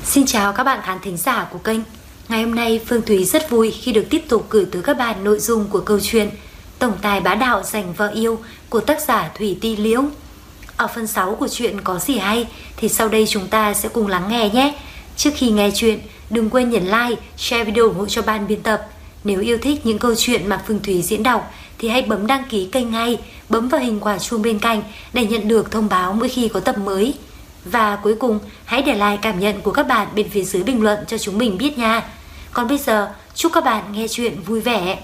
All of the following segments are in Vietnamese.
Xin chào các bạn khán thính giả của kênh. Ngày hôm nay Phương Thúy rất vui khi được tiếp tục gửi tới các bạn nội dung của câu chuyện Tổng tài bá đạo giành vợ yêu của tác giả Thủy Ti Liễu. Ở phần 6 của chuyện có gì hay thì sau đây chúng ta sẽ cùng lắng nghe nhé. Trước khi nghe chuyện, đừng quên nhấn like, share video ủng hộ cho ban biên tập. Nếu yêu thích những câu chuyện mà Phương Thúy diễn đọc thì hãy bấm đăng ký kênh ngay, bấm vào hình quả chuông bên cạnh để nhận được thông báo mỗi khi có tập mới. Và cuối cùng, hãy để lại cảm nhận của các bạn bên phía dưới bình luận cho chúng mình biết nha. Còn bây giờ, chúc các bạn nghe chuyện vui vẻ.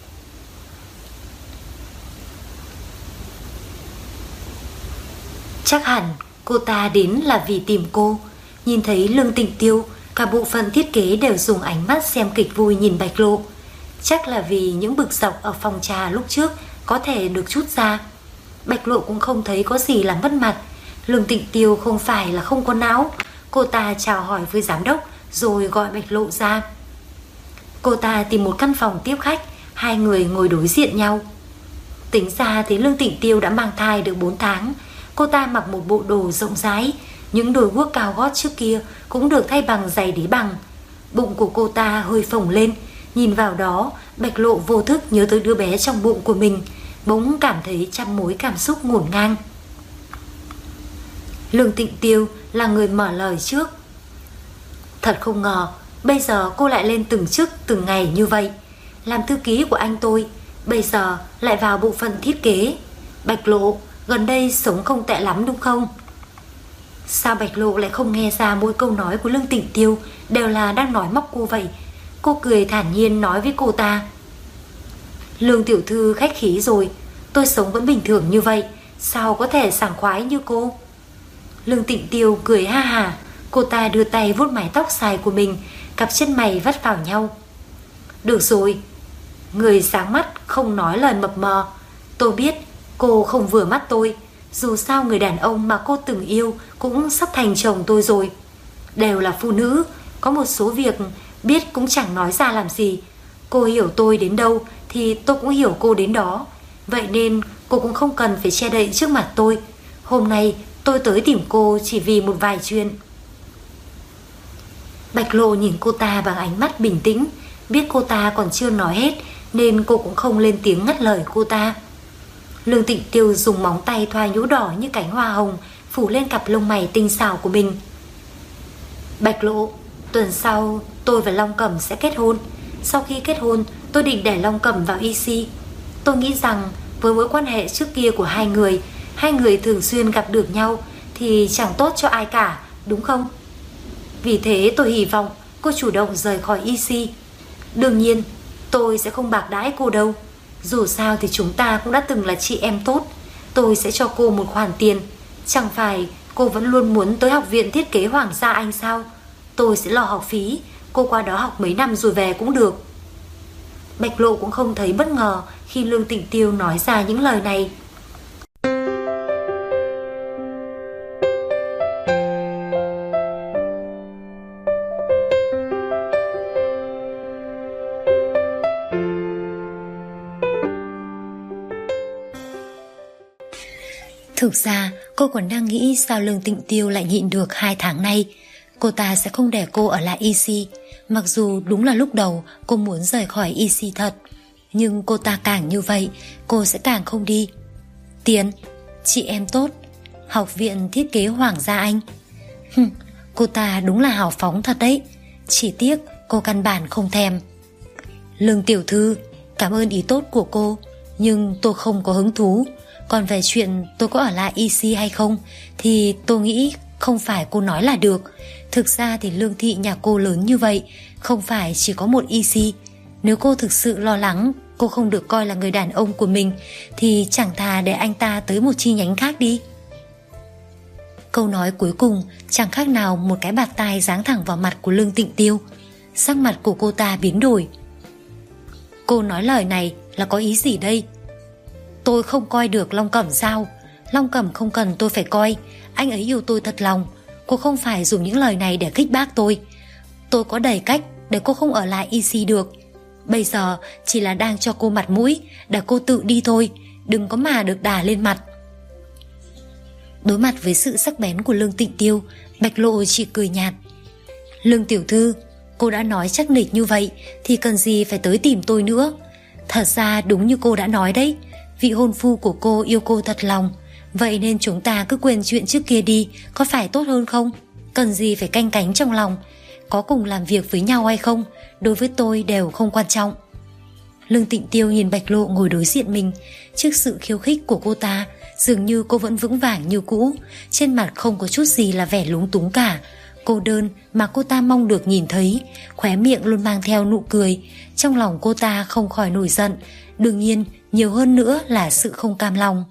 Chắc hẳn cô ta đến là vì tìm cô. Nhìn thấy Lương Tịnh Tiêu, cả bộ phận thiết kế đều dùng ánh mắt xem kịch vui nhìn Bạch Lộ. Chắc là vì những bực dọc ở phòng trà lúc trước có thể được trút ra. Bạch Lộ cũng không thấy có gì là mất mặt. Lương Tịnh Tiêu không phải là không có não. Cô ta chào hỏi với giám đốc rồi gọi Bạch Lộ ra. Cô ta tìm một căn phòng tiếp khách, hai người ngồi đối diện nhau. Tính ra thì Lương Tịnh Tiêu đã mang thai được 4 tháng. Cô ta mặc một bộ đồ rộng rãi, những đôi guốc cao gót trước kia cũng được thay bằng giày đế bằng. Bụng của cô ta hơi phồng lên. Nhìn vào đó, Bạch Lộ vô thức nhớ tới đứa bé trong bụng của mình, bỗng cảm thấy trăm mối cảm xúc ngổn ngang. Lương Tịnh Tiêu là người mở lời trước. Thật không ngờ bây giờ cô lại lên từng chức từng ngày như vậy. Làm thư ký của anh tôi, bây giờ lại vào bộ phận thiết kế. Bạch Lộ, gần đây sống không tệ lắm đúng không? Sao Bạch Lộ lại không nghe ra mỗi câu nói của Lương Tịnh Tiêu đều là đang nói móc cô vậy? Cô cười thản nhiên nói với cô ta. Lương tiểu thư khách khí rồi, tôi sống vẫn bình thường như vậy, sao có thể sảng khoái như cô? Lương Tịnh Tiêu cười ha hà. Cô ta đưa tay vuốt mái tóc dài của mình, cặp chân mày vắt vào nhau. Được rồi, người sáng mắt không nói lời mập mờ. Tôi biết cô không vừa mắt tôi. Dù sao người đàn ông mà cô từng yêu cũng sắp thành chồng tôi rồi. Đều là phụ nữ, có một số việc biết cũng chẳng nói ra làm gì. Cô hiểu tôi đến đâu thì tôi cũng hiểu cô đến đó. Vậy nên cô cũng không cần phải che đậy trước mặt tôi. Hôm nay tôi tới tìm cô chỉ vì một vài chuyện. Bạch Lộ nhìn cô ta bằng ánh mắt bình tĩnh. Biết cô ta còn chưa nói hết nên cô cũng không lên tiếng ngắt lời cô ta. Lương Tịnh Tiêu dùng móng tay thoa nhũ đỏ như cánh hoa hồng phủ lên cặp lông mày tinh xảo của mình. Bạch Lộ, tuần sau tôi và Long Cẩm sẽ kết hôn. Sau khi kết hôn tôi định để Long Cẩm vào EC. Tôi nghĩ rằng với mối quan hệ trước kia của hai người thường xuyên gặp được nhau thì chẳng tốt cho ai cả, đúng không? Vì thế tôi hy vọng cô chủ động rời khỏi EC. Đương nhiên tôi sẽ không bạc đãi cô đâu. Dù sao thì chúng ta cũng đã từng là chị em tốt. Tôi sẽ cho cô một khoản tiền. Chẳng phải cô vẫn luôn muốn tới học viện thiết kế Hoàng gia Anh sao? Tôi sẽ lo học phí. Cô qua đó học mấy năm rồi về cũng được. Bạch Lộ cũng không thấy bất ngờ khi Lương Tịnh Tiêu nói ra những lời này. Thực ra cô còn đang nghĩ sao Lương Tịnh Tiêu lại nhịn được 2 tháng nay. Cô ta sẽ không để cô ở lại EC. Mặc dù đúng là lúc đầu cô muốn rời khỏi EC thật, nhưng cô ta càng như vậy cô sẽ càng không đi. Tiền, chị em tốt, học viện thiết kế Hoàng gia Anh. Cô ta đúng là hào phóng thật đấy. Chỉ tiếc cô căn bản không thèm. Lương tiểu thư, cảm ơn ý tốt của cô, nhưng tôi không có hứng thú. Còn về chuyện tôi có ở lại EC hay không thì tôi nghĩ không phải cô nói là được. Thực ra thì Lương thị nhà cô lớn như vậy, không phải chỉ có một EC. Nếu cô thực sự lo lắng cô không được coi là người đàn ông của mình thì chẳng thà để anh ta tới một chi nhánh khác đi. Câu nói cuối cùng chẳng khác nào một cái bạt tai giáng thẳng vào mặt của Lương Tịnh Tiêu. Sắc mặt của cô ta biến đổi. Cô nói lời này là có ý gì đây? Tôi không coi được Long Cẩm sao? Long Cẩm không cần tôi phải coi. Anh ấy yêu tôi thật lòng. Cô không phải dùng những lời này để khích bác tôi. Tôi có đầy cách để cô không ở lại EC được. Bây giờ chỉ là đang cho cô mặt mũi để cô tự đi thôi. Đừng có mà được đà lên mặt. Đối mặt với sự sắc bén của Lương Tịnh Tiêu, Bạch Lộ chỉ cười nhạt. Lương tiểu thư, cô đã nói chắc nịch như vậy thì cần gì phải tới tìm tôi nữa. Thật ra đúng như cô đã nói đấy, vị hôn phu của cô yêu cô thật lòng, vậy nên chúng ta cứ quên chuyện trước kia đi, có phải tốt hơn không? Cần gì phải canh cánh trong lòng. Có cùng làm việc với nhau hay không, đối với tôi đều không quan trọng. Lương Tịnh Tiêu nhìn Bạch Lộ ngồi đối diện mình. Trước sự khiêu khích của cô ta, dường như cô vẫn vững vàng như cũ, trên mặt không có chút gì là vẻ lúng túng cả. Cô đơn mà cô ta mong được nhìn thấy, khóe miệng luôn mang theo nụ cười. Trong lòng cô ta không khỏi nổi giận, đương nhiên nhiều hơn nữa là sự không cam lòng.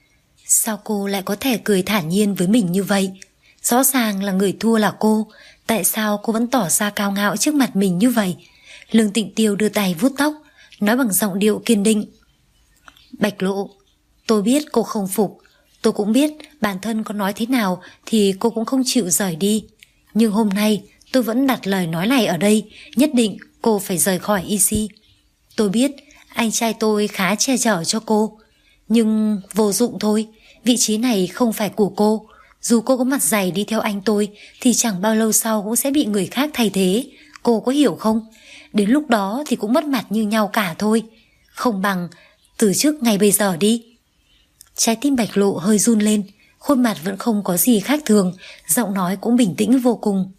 Sao cô lại có thể cười thản nhiên với mình như vậy? Rõ ràng là người thua là cô, tại sao cô vẫn tỏ ra cao ngạo trước mặt mình như vậy? Lương Tịnh Tiêu đưa tay vuốt tóc, nói bằng giọng điệu kiên định. Bạch Lộ, tôi biết cô không phục, tôi cũng biết bản thân có nói thế nào thì cô cũng không chịu rời đi. Nhưng hôm nay tôi vẫn đặt lời nói này ở đây, nhất định cô phải rời khỏi EC. Tôi biết anh trai tôi khá che chở cho cô, nhưng vô dụng thôi, vị trí này không phải của cô. Dù cô có mặt dày đi theo anh tôi thì chẳng bao lâu sau cũng sẽ bị người khác thay thế. Cô có hiểu không? Đến lúc đó thì cũng mất mặt như nhau cả thôi. Không bằng từ trước ngay bây giờ đi. Trái tim Bạch Lộ hơi run lên, khuôn mặt vẫn không có gì khác thường, giọng nói cũng bình tĩnh vô cùng.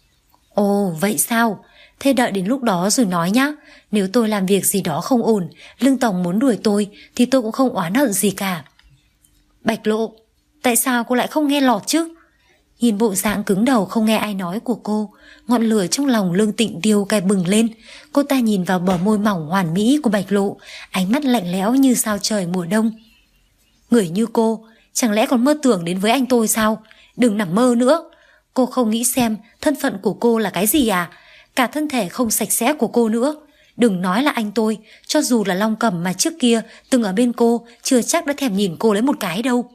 Ồ, vậy sao? Thế đợi đến lúc đó rồi nói nhá. Nếu tôi làm việc gì đó không ổn, Lương Tổng muốn đuổi tôi thì tôi cũng không oán hận gì cả. Bạch Lộ, tại sao cô lại không nghe lọt chứ? Nhìn bộ dạng cứng đầu không nghe ai nói của cô, ngọn lửa trong lòng Lương Tịnh Tiêu cay bừng lên. Cô ta nhìn vào bờ môi mỏng hoàn mỹ của Bạch Lộ, ánh mắt lạnh lẽo như sao trời mùa đông. Người như cô, chẳng lẽ còn mơ tưởng đến với anh tôi sao? Đừng nằm mơ nữa. Cô không nghĩ xem thân phận của cô là cái gì à? Cả thân thể không sạch sẽ của cô nữa. Đừng nói là anh tôi, cho dù là Long Cẩm mà trước kia từng ở bên cô, chưa chắc đã thèm nhìn cô lấy một cái đâu.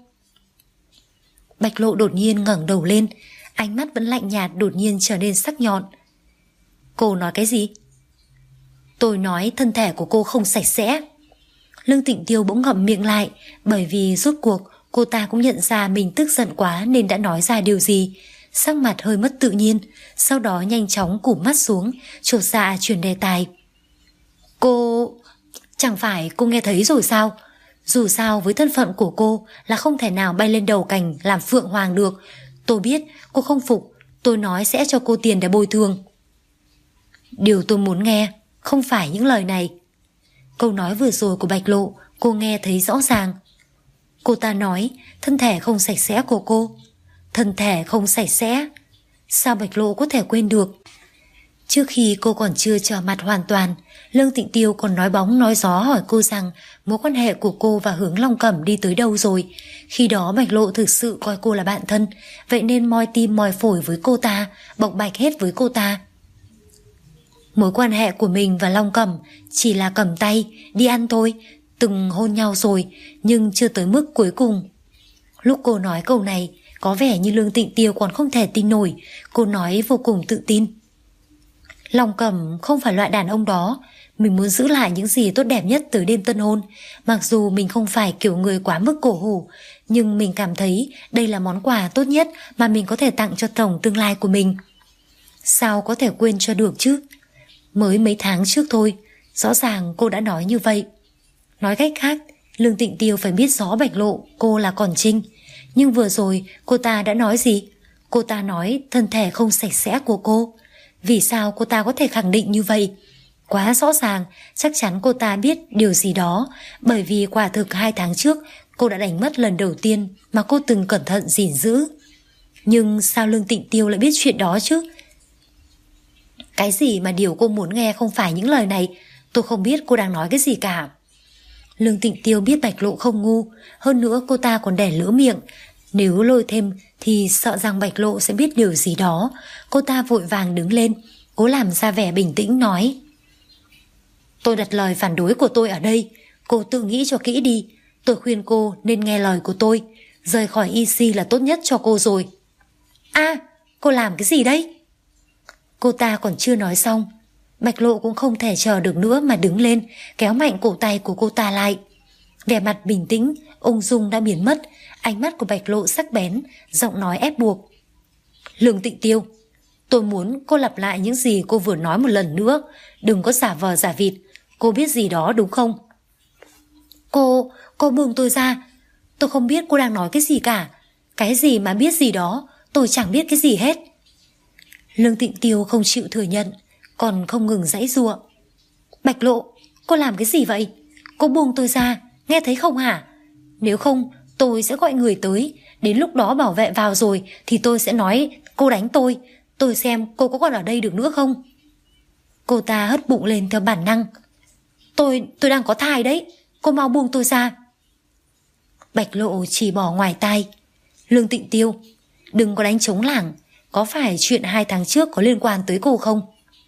Bạch Lộ đột nhiên ngẩng đầu lên, ánh mắt vẫn lạnh nhạt đột nhiên trở nên sắc nhọn. Cô nói cái gì? Tôi nói thân thể của cô không sạch sẽ. Lương Tịnh Tiêu bỗng ngậm miệng lại, bởi vì rốt cuộc cô ta cũng nhận ra mình tức giận quá nên đã nói ra điều gì. Sắc mặt hơi mất tự nhiên, sau đó nhanh chóng cụp mắt xuống, chột dạ chuyển đề tài. Cô... chẳng phải cô nghe thấy rồi sao? Dù sao với thân phận của cô là không thể nào bay lên đầu cành làm phượng hoàng được. Tôi biết cô không phục, tôi nói sẽ cho cô tiền để bồi thường. Điều tôi muốn nghe không phải những lời này. Câu nói vừa rồi của Bạch Lộ cô nghe thấy rõ ràng. Cô ta nói thân thể không sạch sẽ của cô. Thân thể không sạch sẽ? Sao Bạch Lộ có thể quên được? Trước khi cô còn chưa trở mặt hoàn toàn, Lương Tịnh Tiêu còn nói bóng nói gió hỏi cô rằng mối quan hệ của cô và Hướng Long Cẩm đi tới đâu rồi. Khi đó Bạch Lộ thực sự coi cô là bạn thân, vậy nên moi tim moi phổi với cô ta, bộc bạch hết với cô ta. Mối quan hệ của mình và Long Cẩm chỉ là cầm tay, đi ăn thôi, từng hôn nhau rồi, nhưng chưa tới mức cuối cùng. Lúc cô nói câu này, có vẻ như Lương Tịnh Tiêu còn không thể tin nổi, cô nói vô cùng tự tin. Long Cẩm không phải loại đàn ông đó, mình muốn giữ lại những gì tốt đẹp nhất từ đêm tân hôn. Mặc dù mình không phải kiểu người quá mức cổ hủ, nhưng mình cảm thấy đây là món quà tốt nhất mà mình có thể tặng cho chồng tương lai của mình. Sao có thể quên cho được chứ? Mới mấy tháng trước thôi, rõ ràng cô đã nói như vậy. Nói cách khác, Lương Tịnh Tiêu phải biết rõ Bạch Lộ cô là còn trinh. Nhưng vừa rồi cô ta đã nói gì? Cô ta nói thân thể không sạch sẽ của cô. Vì sao cô ta có thể khẳng định như vậy? Quá rõ ràng, chắc chắn cô ta biết điều gì đó, bởi vì quả thực 2 tháng trước cô đã đánh mất lần đầu tiên mà cô từng cẩn thận gìn giữ. Nhưng sao Lương Tịnh Tiêu lại biết chuyện đó chứ? Cái gì mà điều cô muốn nghe không phải những lời này? Tôi không biết cô đang nói cái gì cả. Lương Tịnh Tiêu biết Bạch Lộ không ngu, hơn nữa cô ta còn đẻ lỡ miệng. Nếu lôi thêm thì sợ rằng Bạch Lộ sẽ biết điều gì đó. Cô ta vội vàng đứng lên, cố làm ra vẻ bình tĩnh nói. Tôi đặt lời phản đối của tôi ở đây, cô tự nghĩ cho kỹ đi. Tôi khuyên cô nên nghe lời của tôi, rời khỏi EC là tốt nhất cho cô rồi. Cô làm cái gì đấy? Cô ta còn chưa nói xong, Bạch Lộ cũng không thể chờ được nữa mà đứng lên, kéo mạnh cổ tay của cô ta lại. Vẻ mặt bình tĩnh, ung dung đã biến mất, ánh mắt của Bạch Lộ sắc bén, giọng nói ép buộc. Lương Tịnh Tiêu, Tôi muốn cô lặp lại những gì cô vừa nói một lần nữa. Đừng có giả vờ giả vịt. Cô biết gì đó đúng không? Cô buông tôi ra. Tôi không biết cô đang nói cái gì cả. Cái gì mà biết gì đó, tôi chẳng biết cái gì hết. Lương Tịnh Tiêu không chịu thừa nhận, còn không ngừng giãy giụa. Bạch Lộ, cô làm cái gì vậy? Cô buông tôi ra, nghe thấy không hả? Nếu không, tôi sẽ gọi người tới. Đến lúc đó bảo vệ vào rồi thì tôi sẽ nói cô đánh tôi. Tôi xem cô có còn ở đây được nữa không? Cô ta hất bụng lên theo bản năng. Tôi đang có thai đấy. Cô mau buông tôi ra. Bạch Lộ chỉ bỏ ngoài tai. Lương Tịnh Tiêu, đừng có đánh trống lảng. Có phải chuyện 2 tháng trước có liên quan tới cô không?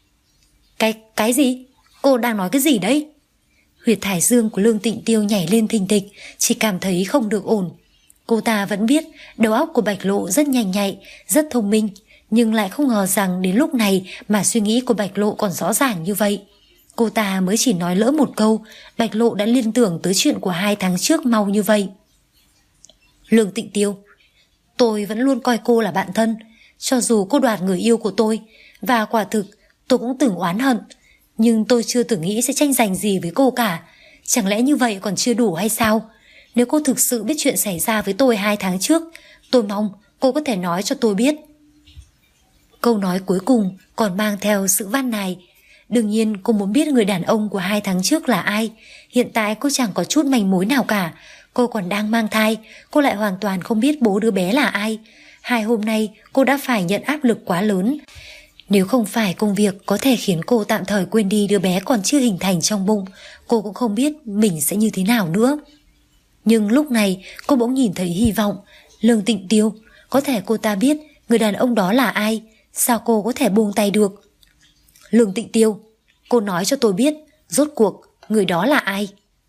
Cái gì? Cô đang nói cái gì đấy? Huyệt thái dương của Lương Tịnh Tiêu nhảy lên thình thịch, chỉ cảm thấy không được ổn. Cô ta vẫn biết đầu óc của Bạch Lộ rất nhanh nhạy, rất thông minh, nhưng lại không ngờ rằng đến lúc này mà suy nghĩ của Bạch Lộ còn rõ ràng như vậy. Cô ta mới chỉ nói lỡ một câu, Bạch Lộ đã liên tưởng tới chuyện của 2 tháng trước mau như vậy. Lương Tịnh Tiêu, tôi vẫn luôn coi cô là bạn thân, cho dù cô đoạt người yêu của tôi, và quả thực tôi cũng từng oán hận, nhưng tôi chưa từng nghĩ sẽ tranh giành gì với cô cả. Chẳng lẽ như vậy còn chưa đủ hay sao? Nếu cô thực sự biết chuyện xảy ra với tôi 2 tháng trước, tôi mong cô có thể nói cho tôi biết. Câu nói cuối cùng còn mang theo sự van nài. Đương nhiên cô muốn biết người đàn ông của 2 tháng trước là ai. Hiện tại cô chẳng có chút manh mối nào cả. Cô còn đang mang thai, cô lại hoàn toàn không biết bố đứa bé là ai. 2 hôm nay cô đã phải nhận áp lực quá lớn. Nếu không phải công việc có thể khiến cô tạm thời quên đi đứa bé còn chưa hình thành trong bụng, cô cũng không biết mình sẽ như thế nào nữa. Nhưng lúc này cô bỗng nhìn thấy hy vọng. Lương Tịnh Tiêu, có thể cô ta biết người đàn ông đó là ai. Sao cô có thể buông tay được? Lương Tịnh Tiêu, cô nói cho tôi biết rốt cuộc người đó là ai.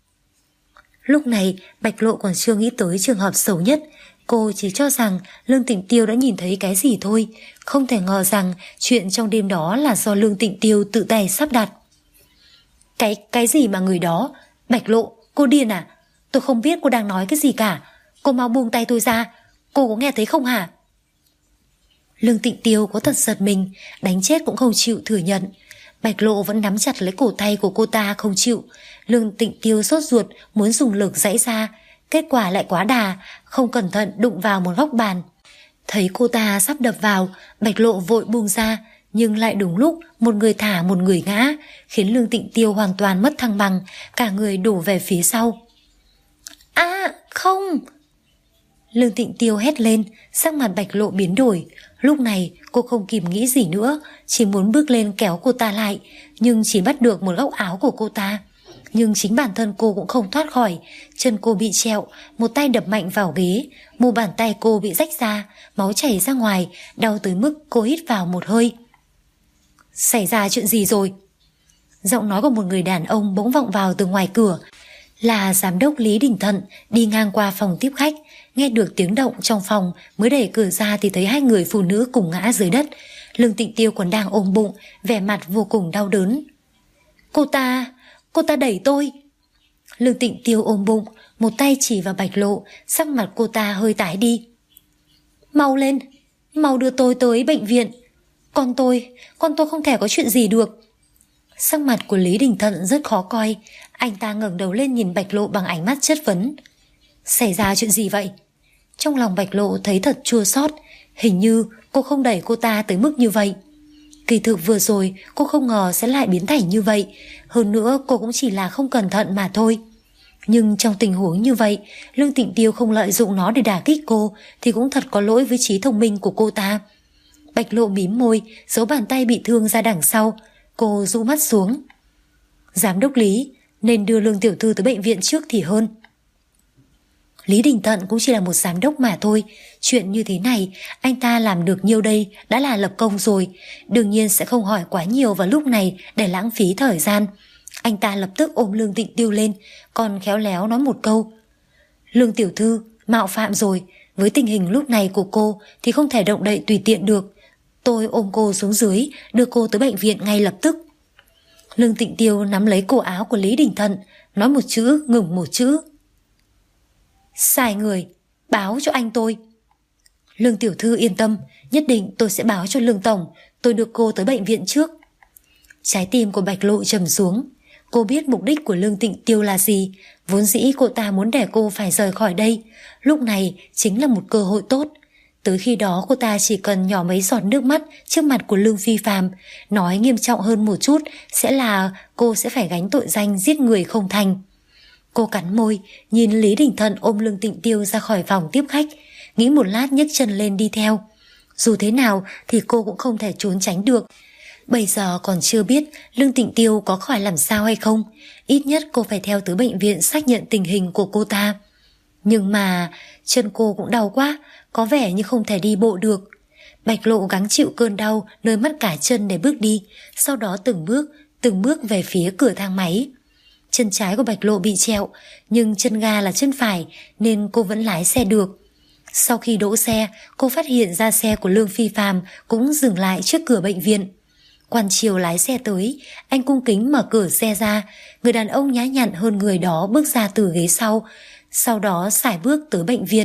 Lúc này Bạch Lộ còn chưa nghĩ tới trường hợp xấu nhất. Cô chỉ cho rằng Lương Tịnh Tiêu đã nhìn thấy cái gì thôi, không thể ngờ rằng chuyện trong đêm đó là do Lương Tịnh Tiêu tự tay sắp đặt. Cái gì mà người đó? Bạch Lộ, cô điên à? Tôi không biết cô đang nói cái gì cả. Cô mau buông tay tôi ra. Cô có nghe thấy không hả? Lương Tịnh Tiêu có thật giật mình, đánh chết cũng không chịu thừa nhận. Bạch Lộ vẫn nắm chặt lấy cổ tay của cô ta không chịu. Lương Tịnh Tiêu sốt ruột muốn dùng lực giãy ra, kết quả lại quá đà, không cẩn thận đụng vào một góc bàn. Thấy cô ta sắp đập vào, Bạch Lộ vội buông ra, nhưng lại đúng lúc một người thả một người ngã, khiến Lương Tịnh Tiêu hoàn toàn mất thăng bằng, cả người đổ về phía sau. Không! Lương Tịnh Tiêu hét lên, sắc mặt Bạch Lộ biến đổi. Lúc này cô không kịp nghĩ gì nữa, chỉ muốn bước lên kéo cô ta lại, nhưng chỉ bắt được một góc áo của cô ta. Nhưng chính bản thân cô cũng không thoát khỏi. Chân cô bị trẹo, một tay đập mạnh vào ghế, mu bàn tay cô bị rách ra, máu chảy ra ngoài, đau tới mức cô hít vào một hơi. Xảy ra chuyện gì rồi? Giọng nói của một người đàn ông bỗng vọng vào từ ngoài cửa. Là giám đốc Lý Đình Thận đi ngang qua phòng tiếp khách, nghe được tiếng động trong phòng mới đẩy cửa ra thì thấy 2 người phụ nữ cùng ngã dưới đất. Lương Tịnh Tiêu còn đang ôm bụng, vẻ mặt vô cùng đau đớn. Cô ta đẩy tôi. Lương Tịnh Tiêu ôm bụng, một tay chỉ vào Bạch Lộ, sắc mặt cô ta hơi tái đi. Mau lên, mau đưa tôi tới bệnh viện. Con tôi không thể có chuyện gì được. Sắc mặt của Lý Đình Thận rất khó coi. Anh ta ngẩng đầu lên nhìn Bạch Lộ bằng ánh mắt chất vấn. Xảy ra chuyện gì vậy? Trong lòng Bạch Lộ thấy thật chua xót. Hình như cô không đẩy cô ta tới mức như vậy. Kỳ thực vừa rồi cô không ngờ sẽ lại biến thành như vậy. Hơn nữa cô cũng chỉ là không cẩn thận mà thôi. Nhưng trong tình huống như vậy, Lương Tịnh Tiêu không lợi dụng nó để đả kích cô thì cũng thật có lỗi với trí thông minh của cô ta. Bạch Lộ mím môi, giấu bàn tay bị thương ra đằng sau. Cô rũ mắt xuống. Giám đốc Lý, nên đưa Lương tiểu thư tới bệnh viện trước thì hơn. Lý Đình Thận cũng chỉ là một giám đốc mà thôi. Chuyện như thế này anh ta làm được nhiêu đây đã là lập công rồi. Đương nhiên sẽ không hỏi quá nhiều vào lúc này để lãng phí thời gian. Anh ta lập tức ôm Lương Tịnh Tiêu lên, còn khéo léo nói một câu. Lương tiểu thư, mạo phạm rồi. Với tình hình lúc này của cô thì không thể động đậy tùy tiện được. Tôi ôm cô xuống dưới, đưa cô tới bệnh viện ngay lập tức. Lương Tịnh Tiêu nắm lấy cổ áo của Lý Đình Thận, nói một chữ ngừng một chữ. Sai người, báo cho anh tôi. Lương tiểu thư yên tâm, nhất định tôi sẽ báo cho Lương tổng, tôi đưa cô tới bệnh viện trước. Trái tim của Bạch Lộ trầm xuống. Cô biết mục đích của Lương Tịnh Tiêu là gì. Vốn dĩ cô ta muốn để cô phải rời khỏi đây. Lúc này chính là một cơ hội tốt. Tới khi đó cô ta chỉ cần nhỏ mấy giọt nước mắt trước mặt của Lương Phi Phàm. Nói nghiêm trọng hơn một chút sẽ là cô sẽ phải gánh tội danh giết người không thành. Cô cắn môi, nhìn Lý Đình Thận ôm Lương Tịnh Tiêu ra khỏi phòng tiếp khách, nghĩ một lát nhấc chân lên đi theo. Dù thế nào thì cô cũng không thể trốn tránh được. Bây giờ còn chưa biết Lương Tịnh Tiêu có khỏi làm sao hay không. Ít nhất cô phải theo tới bệnh viện xác nhận tình hình của cô ta. Nhưng mà chân cô cũng đau quá, có vẻ như không thể đi bộ được. Bạch Lộ gắng chịu cơn đau nơi mắt cả chân để bước đi, sau đó từng bước về phía cửa thang máy. Chân trái của Bạch Lộ bị trẹo, nhưng chân ga là chân phải nên cô vẫn lái xe được. Sau khi đỗ xe, cô phát hiện ra xe của Lương Phi Phàm cũng dừng lại trước cửa bệnh viện. Quan Triều lái xe tới, anh cung kính mở cửa xe ra. Người đàn ông nhã nhặn hơn người đó bước ra từ ghế sau đó sải bước tới bệnh viện.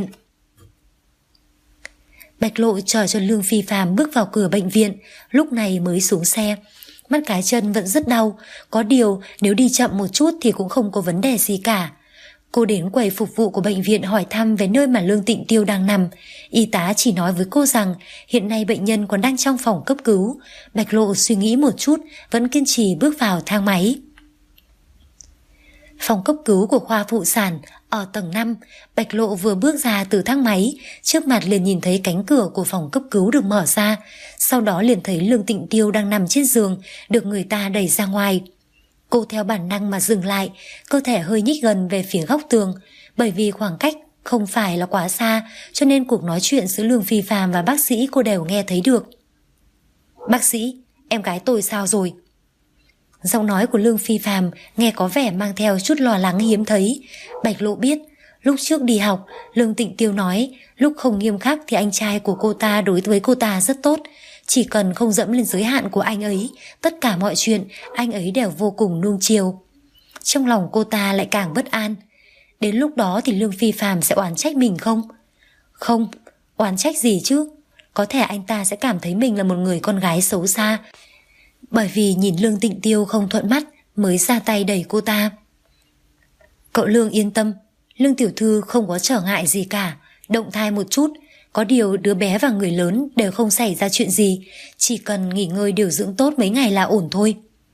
Bạch Lộ chờ cho Lương Phi Phàm bước vào cửa bệnh viện, lúc này mới xuống xe. Mắt cái chân vẫn rất đau, có điều nếu đi chậm một chút thì cũng không có vấn đề gì cả. Cô đến quầy phục vụ của bệnh viện hỏi thăm về nơi mà Lương Tịnh Tiêu đang nằm. Y tá chỉ nói với cô rằng hiện nay bệnh nhân còn đang trong phòng cấp cứu. Bạch Lộ suy nghĩ một chút, vẫn kiên trì bước vào thang máy. Phòng cấp cứu của khoa phụ sản ở tầng 5. Bạch Lộ vừa bước ra từ thang máy, trước mặt liền nhìn thấy cánh cửa của phòng cấp cứu được mở ra. Sau đó liền thấy Lương Tịnh Tiêu đang nằm trên giường, được người ta đẩy ra ngoài. Cô theo bản năng mà dừng lại, cơ thể hơi nhích gần về phía góc tường. Bởi vì khoảng cách không phải là quá xa, cho nên cuộc nói chuyện giữa Lương Phi Phàm và bác sĩ cô đều nghe thấy được. Bác sĩ, em gái tôi sao rồi? Giọng nói của Lương Phi Phàm nghe có vẻ mang theo chút lo lắng hiếm thấy. Bạch Lộ biết, lúc trước đi học, Lương Tịnh Tiêu nói lúc không nghiêm khắc thì anh trai của cô ta đối với cô ta rất tốt. Chỉ cần không dẫm lên giới hạn của anh ấy, tất cả mọi chuyện anh ấy đều vô cùng nuông chiều. Trong lòng cô ta lại càng bất an. Đến lúc đó thì Lương Phi Phàm sẽ oán trách mình không? Không, oán trách gì chứ? Có thể anh ta sẽ cảm thấy mình là một người con gái xấu xa, bởi vì nhìn Lương Tịnh Tiêu không thuận mắt mới ra tay đẩy cô ta. Cậu Lương yên tâm, Lương tiểu thư không có trở ngại gì cả, động thai một chút. Có điều đứa bé và người lớn đều không xảy ra chuyện gì, chỉ cần nghỉ ngơi điều dưỡng tốt mấy ngày là ổn thôi.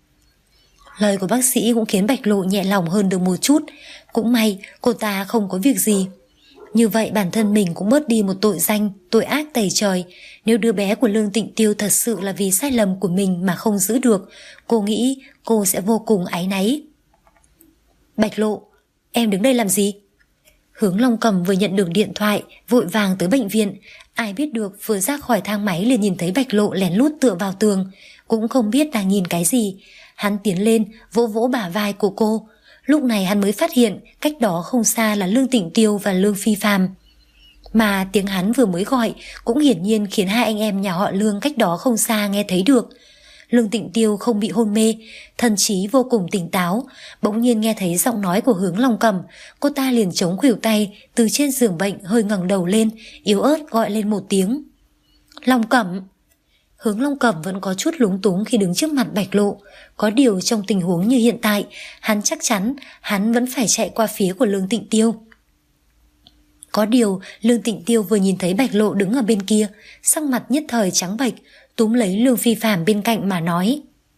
Lời của bác sĩ cũng khiến Bạch Lộ nhẹ lòng hơn được một chút. Cũng may cô ta không có việc gì. Như vậy bản thân mình cũng bớt đi một tội danh, tội ác tày trời. Nếu đứa bé của Lương Tịnh Tiêu thật sự là vì sai lầm của mình mà không giữ được, cô nghĩ cô sẽ vô cùng áy náy. Bạch Lộ, em đứng đây làm gì? Hướng Long Cầm vừa nhận được điện thoại, vội vàng tới bệnh viện. Ai biết được vừa ra khỏi thang máy liền nhìn thấy Bạch Lộ lén lút tựa vào tường, cũng không biết đang nhìn cái gì. Hắn tiến lên vỗ vỗ bả vai của cô. Lúc này hắn mới phát hiện cách đó không xa là Lương Tịnh Tiêu và Lương Phi Phàm. Mà tiếng hắn vừa mới gọi cũng hiển nhiên khiến hai anh em nhà họ Lương cách đó không xa nghe thấy được. Lương Tịnh Tiêu không bị hôn mê, thần trí vô cùng tỉnh táo. Bỗng nhiên nghe thấy giọng nói của Hướng Long Cầm, cô ta liền chống khuỷu tay từ trên giường bệnh hơi ngẩng đầu lên, yếu ớt gọi lên một tiếng. Long Cẩm. Hướng Long Cẩm vẫn có chút lúng túng khi đứng trước mặt Bạch Lộ. Có điều trong tình huống như hiện tại, hắn chắc chắn hắn vẫn phải chạy qua phía của Lương Tịnh Tiêu. Có điều Lương Tịnh Tiêu vừa nhìn thấy Bạch Lộ đứng ở bên kia, sắc mặt nhất thời trắng bệch, túm lấy Lương Phi Phàm bên cạnh mà nói: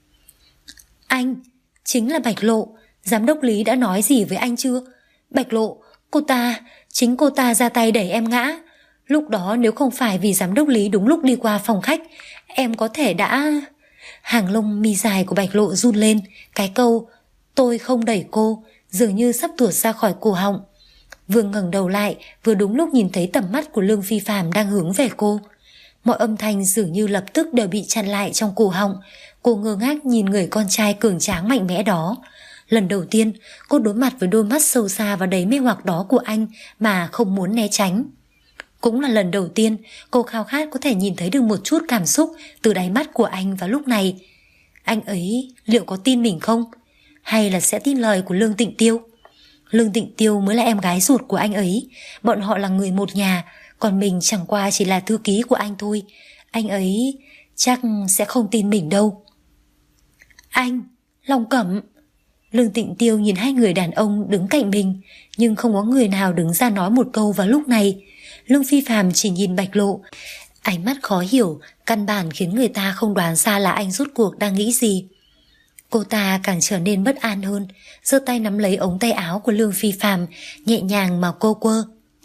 Anh, chính là Bạch Lộ, giám đốc Lý đã nói gì với anh chưa? Bạch Lộ, chính cô ta ra tay đẩy em ngã. Lúc đó nếu không phải vì giám đốc Lý đúng lúc đi qua phòng khách, em có thể đã... Hàng lông mi dài của Bạch Lộ run lên, cái câu tôi không đẩy cô dường như sắp tuột ra khỏi cổ họng. Vừa ngẩng đầu lại, vừa đúng lúc nhìn thấy tầm mắt của Lương Phi Phàm đang hướng về cô. Mọi âm thanh dường như lập tức đều bị chặn lại trong cổ họng. Cô ngơ ngác nhìn người con trai cường tráng mạnh mẽ đó. Lần đầu tiên cô đối mặt với đôi mắt sâu xa và đầy mê hoặc đó của anh mà không muốn né tránh. Cũng là lần đầu tiên cô khao khát có thể nhìn thấy được một chút cảm xúc từ đáy mắt của anh vào lúc này. Anh ấy liệu có tin mình không? Hay là sẽ tin lời của Lương Tịnh Tiêu? Lương Tịnh Tiêu mới là em gái ruột của anh ấy, bọn họ là người một nhà, còn mình chẳng qua chỉ là thư ký của anh thôi. Anh ấy chắc sẽ không tin mình đâu. Anh, Long Cẩm. Lương Tịnh Tiêu nhìn hai người đàn ông đứng cạnh mình, nhưng không có người nào đứng ra nói một câu vào lúc này. Lương Phi Phàm chỉ nhìn Bạch Lộ, ánh mắt khó hiểu, căn bản khiến người ta không đoán ra là anh rốt cuộc đang nghĩ gì. Cô ta càng trở nên bất an hơn, giơ tay nắm lấy ống tay áo của Lương Phi Phàm, nhẹ nhàng mà cô quơ.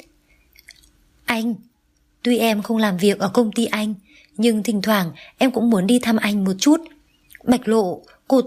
Anh, tuy em không làm việc ở công ty anh, nhưng thỉnh thoảng em cũng muốn đi thăm anh một chút. Bạch Lộ,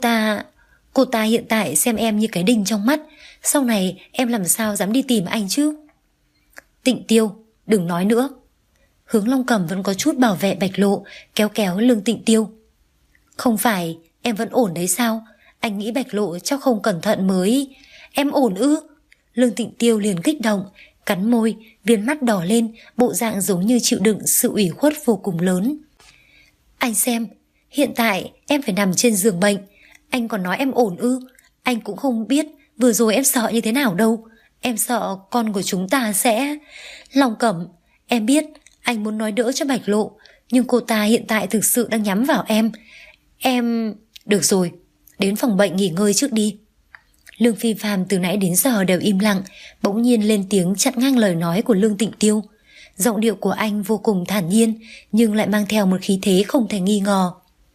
cô ta hiện tại xem em như cái đinh trong mắt, sau này em làm sao dám đi tìm anh chứ? Tịnh Tiêu, đừng nói nữa. Hướng Long Cẩm vẫn có chút bảo vệ Bạch Lộ, kéo kéo Lương Tịnh Tiêu. Không phải em vẫn ổn đấy sao? Anh nghĩ Bạch Lộ chắc không cẩn thận mới. Em ổn ư? Lương Tịnh Tiêu liền kích động, cắn môi, viên mắt đỏ lên, bộ dạng giống như chịu đựng sự ủy khuất vô cùng lớn. Anh xem, hiện tại em phải nằm trên giường bệnh, anh còn nói em ổn ư? Anh cũng không biết vừa rồi em sợ như thế nào đâu. Em sợ con của chúng ta sẽ... Long Cẩm, em biết anh muốn nói đỡ cho Bạch Lộ, nhưng cô ta hiện tại thực sự đang nhắm vào em. Em... Được rồi, đến phòng bệnh nghỉ ngơi trước đi. Lương Phi Phàm từ nãy đến giờ đều im lặng, bỗng nhiên lên tiếng chặn ngang lời nói của Lương Tịnh Tiêu. Giọng điệu của anh vô cùng thản nhiên, nhưng lại mang theo một khí thế không thể nghi ngờ.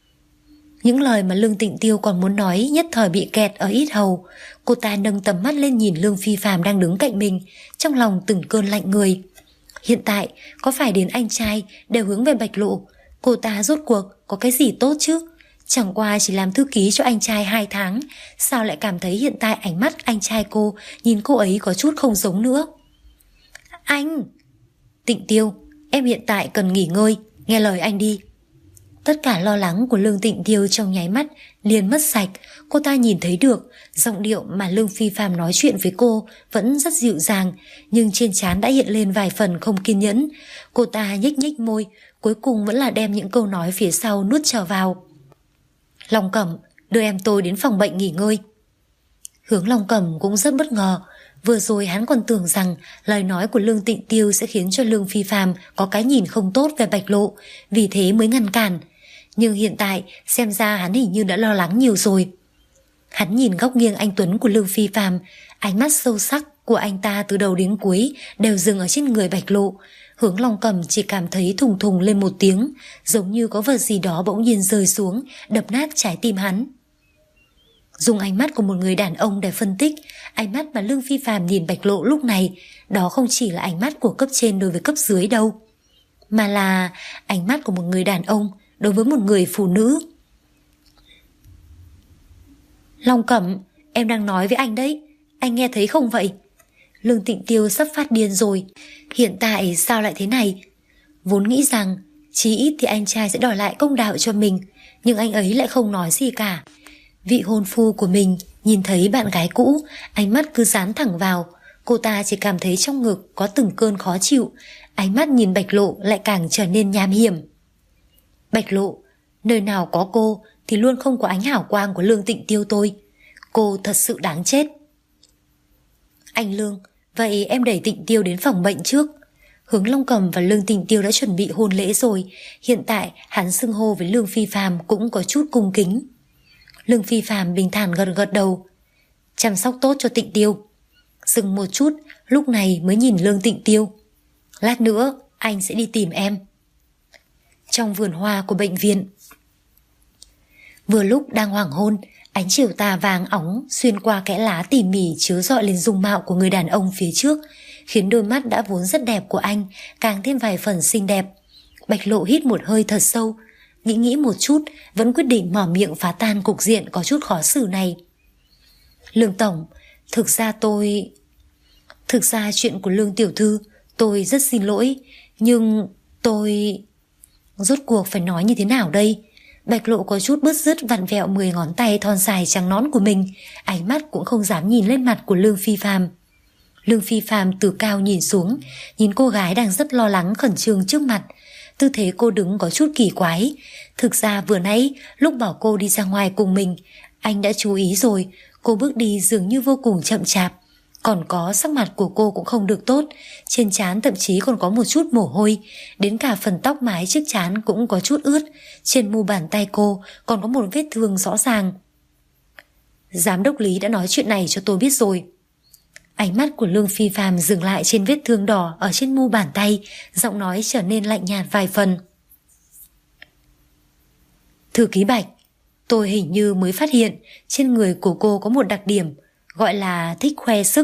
Những lời mà Lương Tịnh Tiêu còn muốn nói nhất thời bị kẹt ở yết hầu. Cô ta nâng tầm mắt lên nhìn Lương Phi Phàm đang đứng cạnh mình, trong lòng từng cơn lạnh người. Hiện tại có phải đến anh trai đều hướng về Bạch Lộ, cô ta rốt cuộc có cái gì tốt chứ? Chẳng qua chỉ làm thư ký cho anh trai 2 tháng, sao lại cảm thấy hiện tại ánh mắt anh trai cô nhìn cô ấy có chút không giống nữa? Anh! Tịnh Tiêu, em hiện tại cần nghỉ ngơi, nghe lời anh đi. Tất cả lo lắng của Lương Tịnh Tiêu trong nháy mắt liền mất sạch. Cô ta nhìn thấy được giọng điệu mà Lương Phi Phàm nói chuyện với cô vẫn rất dịu dàng, nhưng trên trán đã hiện lên vài phần không kiên nhẫn. Cô ta nhếch nhếch môi, cuối cùng vẫn là đem những câu nói phía sau nuốt trở vào. Long Cẩm, đưa em tôi đến phòng bệnh nghỉ ngơi. Hướng Long Cẩm cũng rất bất ngờ. Vừa rồi hắn còn tưởng rằng lời nói của Lương Tịnh Tiêu sẽ khiến cho Lương Phi Phàm có cái nhìn không tốt về Bạch Lộ, vì thế mới ngăn cản. Nhưng hiện tại xem ra hắn hình như đã lo lắng nhiều rồi. Hắn nhìn góc nghiêng anh tuấn của Lương Phi Phàm, ánh mắt sâu sắc của anh ta từ đầu đến cuối đều dừng ở trên người Bạch Lộ. Hướng Long Cẩm chỉ cảm thấy thùng thùng lên một tiếng, giống như có vật gì đó bỗng nhiên rơi xuống, đập nát trái tim hắn. Dùng ánh mắt của một người đàn ông để phân tích, ánh mắt mà Lương Phi Phàm nhìn Bạch Lộ lúc này, đó không chỉ là ánh mắt của cấp trên đối với cấp dưới đâu, mà là ánh mắt của một người đàn ông đối với một người phụ nữ. Long Cẩm, em đang nói với anh đấy, anh nghe thấy không vậy? Lương Tịnh Tiêu sắp phát điên rồi. Hiện tại sao lại thế này? Vốn nghĩ rằng chí ít thì anh trai sẽ đòi lại công đạo cho mình, nhưng anh ấy lại không nói gì cả. Vị hôn phu của mình nhìn thấy bạn gái cũ, ánh mắt cứ dán thẳng vào. Cô ta chỉ cảm thấy trong ngực có từng cơn khó chịu. Ánh mắt nhìn Bạch Lộ lại càng trở nên nham hiểm. Bạch Lộ, nơi nào có cô thì luôn không có ánh hào quang của Lương Tịnh Tiêu tôi. Cô thật sự đáng chết. Anh Lương, vậy em đẩy Tịnh Tiêu đến phòng bệnh trước. Hướng Long Cẩm và Lương Tịnh Tiêu đã chuẩn bị hôn lễ rồi. Hiện tại hắn xưng hô với Lương Phi Phàm cũng có chút cung kính. Lương Phi Phàm bình thản gật gật đầu. Chăm sóc tốt cho Tịnh Tiêu. Dừng một chút, lúc này mới nhìn Lương Tịnh Tiêu. Lát nữa anh sẽ đi tìm em. Trong vườn hoa của bệnh viện. Vừa lúc đang hoàng hôn, ánh chiều tà vàng óng xuyên qua kẽ lá tỉ mỉ chiếu rọi lên dung mạo của người đàn ông phía trước, khiến đôi mắt đã vốn rất đẹp của anh càng thêm vài phần xinh đẹp. Bạch Lộ hít một hơi thật sâu, nghĩ một chút, vẫn quyết định mở miệng phá tan cục diện có chút khó xử này. Lương Tổng, thực ra chuyện của Lương Tiểu Thư tôi rất xin lỗi, nhưng tôi... Rốt cuộc phải nói như thế nào đây? Bạch Lộ có chút bứt rứt vặn vẹo 10 ngón tay thon dài trắng nõn của mình, ánh mắt cũng không dám nhìn lên mặt của Lương Phi Phàm. Lương Phi Phàm từ cao nhìn xuống, nhìn cô gái đang rất lo lắng khẩn trương trước mặt. Tư thế cô đứng có chút kỳ quái. Thực ra vừa nãy lúc bảo cô đi ra ngoài cùng mình, anh đã chú ý rồi. Cô bước đi dường như vô cùng chậm chạp. Còn có sắc mặt của cô cũng không được tốt, trên trán thậm chí còn có một chút mồ hôi, đến cả phần tóc mái trước trán cũng có chút ướt, trên mu bàn tay cô còn có một vết thương rõ ràng. Giám đốc Lý đã nói chuyện này cho tôi biết rồi. Ánh mắt của Lương Phi Phạm dừng lại trên vết thương đỏ ở trên mu bàn tay, giọng nói trở nên lạnh nhạt vài phần. Thư ký Bạch, tôi hình như mới phát hiện trên người của cô có một đặc điểm, gọi là thích khoe sức.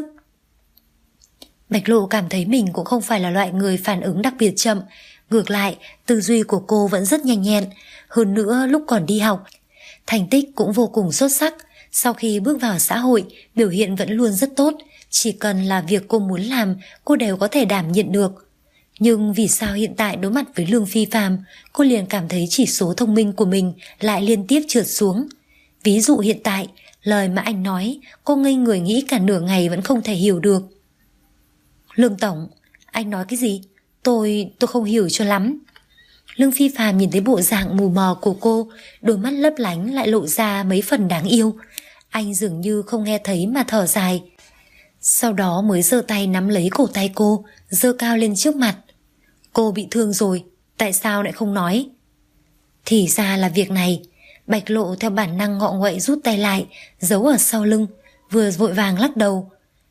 Bạch Lộ cảm thấy mình cũng không phải là loại người phản ứng đặc biệt chậm, ngược lại, tư duy của cô vẫn rất nhanh nhẹn, hơn nữa lúc còn đi học, thành tích cũng vô cùng xuất sắc, sau khi bước vào xã hội, biểu hiện vẫn luôn rất tốt, chỉ cần là việc cô muốn làm, cô đều có thể đảm nhận được. Nhưng vì sao hiện tại đối mặt với Lương Phi Phạm, cô liền cảm thấy chỉ số thông minh của mình lại liên tiếp trượt xuống. Ví dụ hiện tại, lời mà anh nói, cô ngây người nghĩ cả nửa ngày vẫn không thể hiểu được. Lương Tổng, anh nói cái gì? Tôi không hiểu cho lắm. Lương Phi Phạm nhìn thấy bộ dạng mù mờ của cô, đôi mắt lấp lánh lại lộ ra mấy phần đáng yêu. Anh dường như không nghe thấy mà thở dài. Sau đó mới giơ tay nắm lấy cổ tay cô, giơ cao lên trước mặt. Cô bị thương rồi, tại sao lại không nói? Thì ra là việc này. Bạch Lộ theo bản năng ngọ nguậy rút tay lại, giấu ở sau lưng, vừa vội vàng lắc đầu.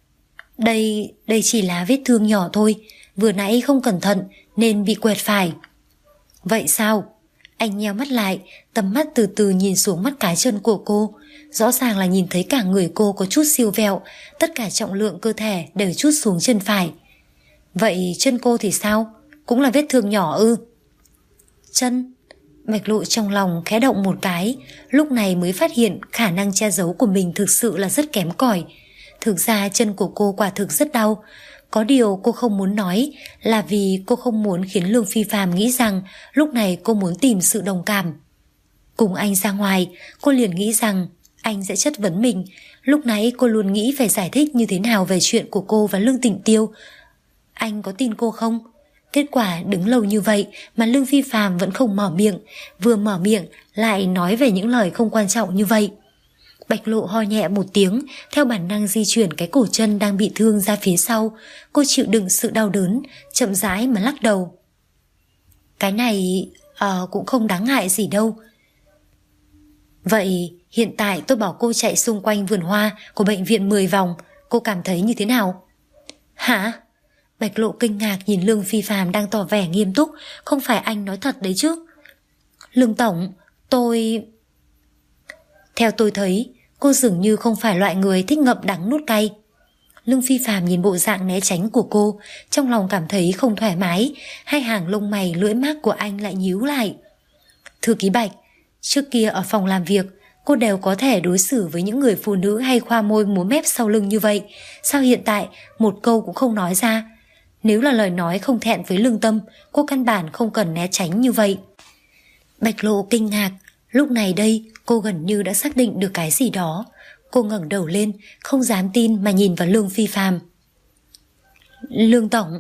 Đây chỉ là vết thương nhỏ thôi, vừa nãy không cẩn thận nên bị quẹt phải. Vậy sao? Anh nheo mắt lại, tầm mắt từ từ nhìn xuống mắt cá chân của cô. Rõ ràng là nhìn thấy cả người cô có chút siêu vẹo, tất cả trọng lượng cơ thể đều trút xuống chân phải. Vậy chân cô thì sao? Cũng là vết thương nhỏ ư? Chân? Bạch Lộ trong lòng khẽ động một cái, lúc này mới phát hiện khả năng che giấu của mình thực sự là rất kém cỏi. Thực ra chân của cô quả thực rất đau. Có điều cô không muốn nói là vì cô không muốn khiến Lương Phi Phạm nghĩ rằng lúc này cô muốn tìm sự đồng cảm. Cùng anh ra ngoài, cô liền nghĩ rằng anh sẽ chất vấn mình. Lúc nãy cô luôn nghĩ phải giải thích như thế nào về chuyện của cô và Lương Tịnh Tiêu. Anh có tin cô không? Kết quả đứng lâu như vậy mà Lương Phi Phạm vẫn không mở miệng, vừa mở miệng lại nói về những lời không quan trọng như vậy. Bạch Lộ ho nhẹ một tiếng, theo bản năng di chuyển cái cổ chân đang bị thương ra phía sau. Cô chịu đựng sự đau đớn, chậm rãi mà lắc đầu. Cái này cũng không đáng ngại gì đâu. Vậy hiện tại tôi bảo cô chạy xung quanh vườn hoa của bệnh viện 10 vòng, cô cảm thấy như thế nào? Hả? Bạch Lộ kinh ngạc nhìn Lương Phi Phạm đang tỏ vẻ nghiêm túc. Không phải anh nói thật đấy chứ? Lương Tổng, Theo tôi thấy, cô dường như không phải loại người thích ngậm đắng nuốt cay. Lương Phi Phạm nhìn bộ dạng né tránh của cô, trong lòng cảm thấy không thoải mái, hai hàng lông mày lưỡi mác của anh lại nhíu lại. Thư ký Bạch, trước kia ở phòng làm việc, cô đều có thể đối xử với những người phụ nữ hay khoa môi múa mép sau lưng như vậy. Sao hiện tại một câu cũng không nói ra? Nếu là lời nói không thẹn với lương tâm, cô căn bản không cần né tránh như vậy. Bạch Lộ kinh ngạc, lúc này đây cô gần như đã xác định được cái gì đó. Cô ngẩng đầu lên, không dám tin mà nhìn vào Lương Phi Phạm. Lương Tổng,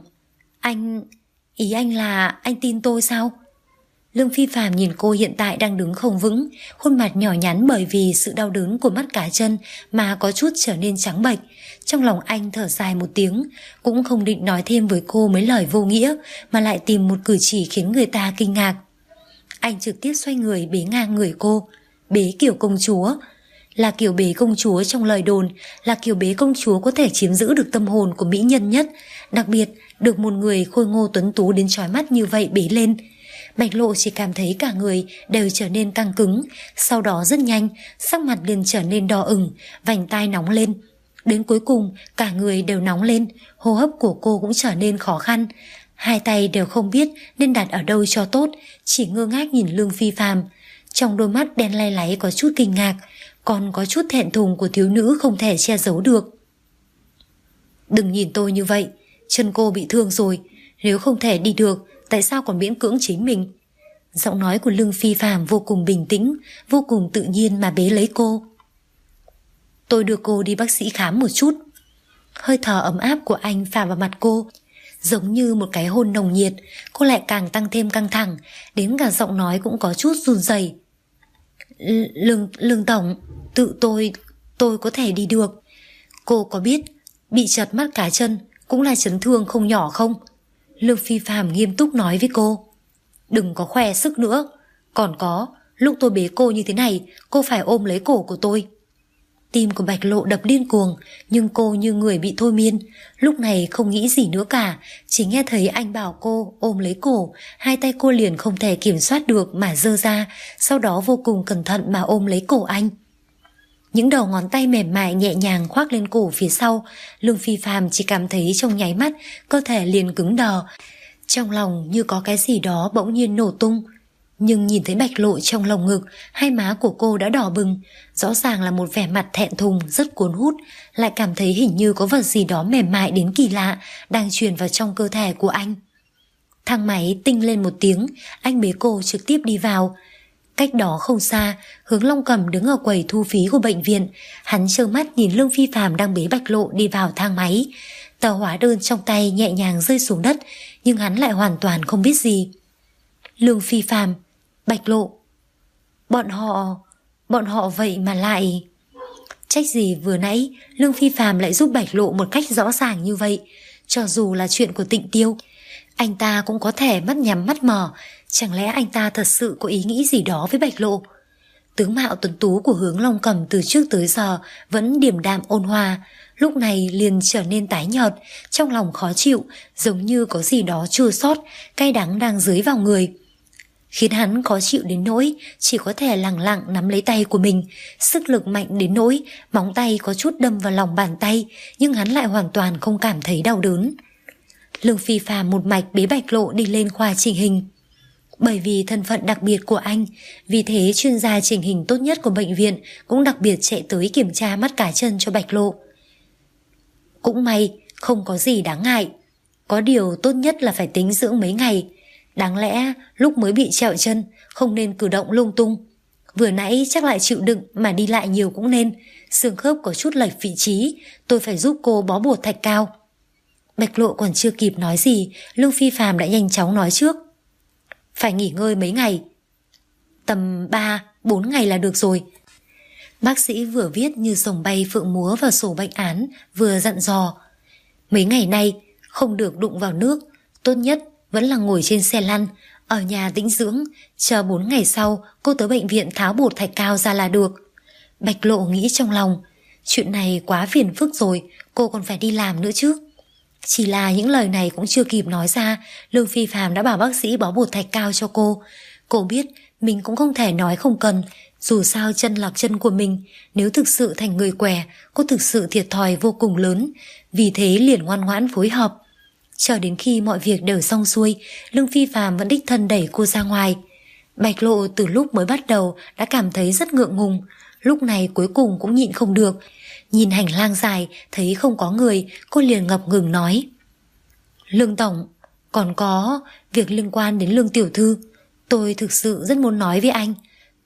ý anh là anh tin tôi sao? Lương Phi Phạm nhìn cô hiện tại đang đứng không vững, khuôn mặt nhỏ nhắn bởi vì sự đau đớn của mắt cá chân mà có chút trở nên trắng bệch. Trong lòng anh thở dài một tiếng, cũng không định nói thêm với cô mấy lời vô nghĩa mà lại tìm một cử chỉ khiến người ta kinh ngạc. Anh trực tiếp xoay người bế ngang người cô, bế kiểu công chúa. Là kiểu bế công chúa trong lời đồn, là kiểu bế công chúa có thể chiếm giữ được tâm hồn của mỹ nhân nhất, đặc biệt được một người khôi ngô tuấn tú đến chói mắt như vậy bế lên. Bạch Lộ chỉ cảm thấy cả người đều trở nên căng cứng, sau đó rất nhanh, sắc mặt liền trở nên đỏ ửng, vành tai nóng lên. Đến cuối cùng, cả người đều nóng lên, hô hấp của cô cũng trở nên khó khăn. Hai tay đều không biết nên đặt ở đâu cho tốt, chỉ ngơ ngác nhìn Lương Phi Phạm. Trong đôi mắt đen lay láy có chút kinh ngạc, còn có chút thẹn thùng của thiếu nữ không thể che giấu được. Đừng nhìn tôi như vậy, chân cô bị thương rồi, nếu không thể đi được, tại sao còn miễn cưỡng chính mình? Giọng nói của Lương Phi Phạm vô cùng bình tĩnh, vô cùng tự nhiên mà bế lấy cô. Tôi đưa cô đi bác sĩ khám một chút. Hơi thở ấm áp của anh phả vào mặt cô, giống như một cái hôn nồng nhiệt. Cô lại càng tăng thêm căng thẳng, đến cả giọng nói cũng có chút run rẩy. Lương Tổng, tự tôi có thể đi được. Cô có biết bị trật mắt cá chân cũng là chấn thương không nhỏ không? Lương Phi Phàm nghiêm túc nói với cô. Đừng có khoe sức nữa. Còn có, lúc tôi bế cô như thế này, cô phải ôm lấy cổ của tôi. Tim của Bạch Lộ đập điên cuồng, nhưng cô như người bị thôi miên, lúc này không nghĩ gì nữa cả, chỉ nghe thấy anh bảo cô ôm lấy cổ, hai tay cô liền không thể kiểm soát được mà giơ ra, sau đó vô cùng cẩn thận mà ôm lấy cổ anh. Những đầu ngón tay mềm mại nhẹ nhàng khoác lên cổ phía sau, Lương Phi Phàm chỉ cảm thấy trong nháy mắt cơ thể liền cứng đờ, trong lòng như có cái gì đó bỗng nhiên nổ tung. Nhưng nhìn thấy Bạch Lộ trong lồng ngực, hai má của cô đã đỏ bừng, rõ ràng là một vẻ mặt thẹn thùng rất cuốn hút, lại cảm thấy hình như có vật gì đó mềm mại đến kỳ lạ đang truyền vào trong cơ thể của anh. Thang máy tinh lên một tiếng, anh bế cô trực tiếp đi vào. Cách đó không xa, Hướng Long Cầm đứng ở quầy thu phí của bệnh viện, hắn trơ mắt nhìn Lương Phi Phàm đang bế Bạch Lộ đi vào thang máy. Tờ hóa đơn trong tay nhẹ nhàng rơi xuống đất, nhưng hắn lại hoàn toàn không biết gì. Lương Phi Phàm, Bạch Lộ, bọn họ vậy mà lại... Trách gì vừa nãy Lương Phi Phàm lại giúp Bạch Lộ một cách rõ ràng như vậy. Cho dù là chuyện của Tịnh Tiêu, anh ta cũng có thể mắt nhắm mắt mở. Chẳng lẽ anh ta thật sự có ý nghĩ gì đó với Bạch Lộ? Tướng mạo tuấn tú của Hướng Long Cầm từ trước tới giờ vẫn điềm đạm ôn hòa, lúc này liền trở nên tái nhợt, trong lòng khó chịu, giống như có gì đó chua xót, cay đắng đang dấy vào người, khiến hắn khó chịu đến nỗi chỉ có thể lẳng lặng nắm lấy tay của mình, sức lực mạnh đến nỗi móng tay có chút đâm vào lòng bàn tay, nhưng hắn lại hoàn toàn không cảm thấy đau đớn. Lương Phi Phàm một mạch bế Bạch Lộ đi lên khoa chỉnh hình. Bởi vì thân phận đặc biệt của anh, vì thế chuyên gia chỉnh hình tốt nhất của bệnh viện cũng đặc biệt chạy tới kiểm tra mắt cá chân cho Bạch Lộ. Cũng may, không có gì đáng ngại. Có điều tốt nhất là phải tính dưỡng mấy ngày. Đáng lẽ lúc mới bị trẹo chân không nên cử động lung tung. Vừa nãy chắc lại chịu đựng mà đi lại nhiều cũng nên. Xương khớp có chút lệch vị trí, tôi phải giúp cô bó bột thạch cao. Bạch Lộ còn chưa kịp nói gì, Lương Phi Phàm đã nhanh chóng nói trước. Phải nghỉ ngơi mấy ngày. Tầm 3-4 ngày là được rồi. Bác sĩ vừa viết như rồng bay phượng múa vào sổ bệnh án, vừa dặn dò. Mấy ngày nay không được đụng vào nước, tốt nhất vẫn là ngồi trên xe lăn, ở nhà tĩnh dưỡng, chờ 4 ngày sau cô tới bệnh viện tháo bột thạch cao ra là được. Bạch Lộ nghĩ trong lòng, chuyện này quá phiền phức rồi, cô còn phải đi làm nữa chứ. Chỉ là những lời này cũng chưa kịp nói ra, Lương Phi Phàm đã bảo bác sĩ bó bột thạch cao cho cô. Cô biết mình cũng không thể nói không cần, dù sao chân là chân của mình, nếu thực sự thành người què, cô thực sự thiệt thòi vô cùng lớn, vì thế liền ngoan ngoãn phối hợp. Chờ đến khi mọi việc đều xong xuôi, Lương Phi Phàm vẫn đích thân đẩy cô ra ngoài. Bạch Lộ từ lúc mới bắt đầu đã cảm thấy rất ngượng ngùng, lúc này cuối cùng cũng nhịn không được. Nhìn hành lang dài, thấy không có người, cô liền ngập ngừng nói. Lương Tổng, còn có việc liên quan đến Lương Tiểu Thư, tôi thực sự rất muốn nói với anh.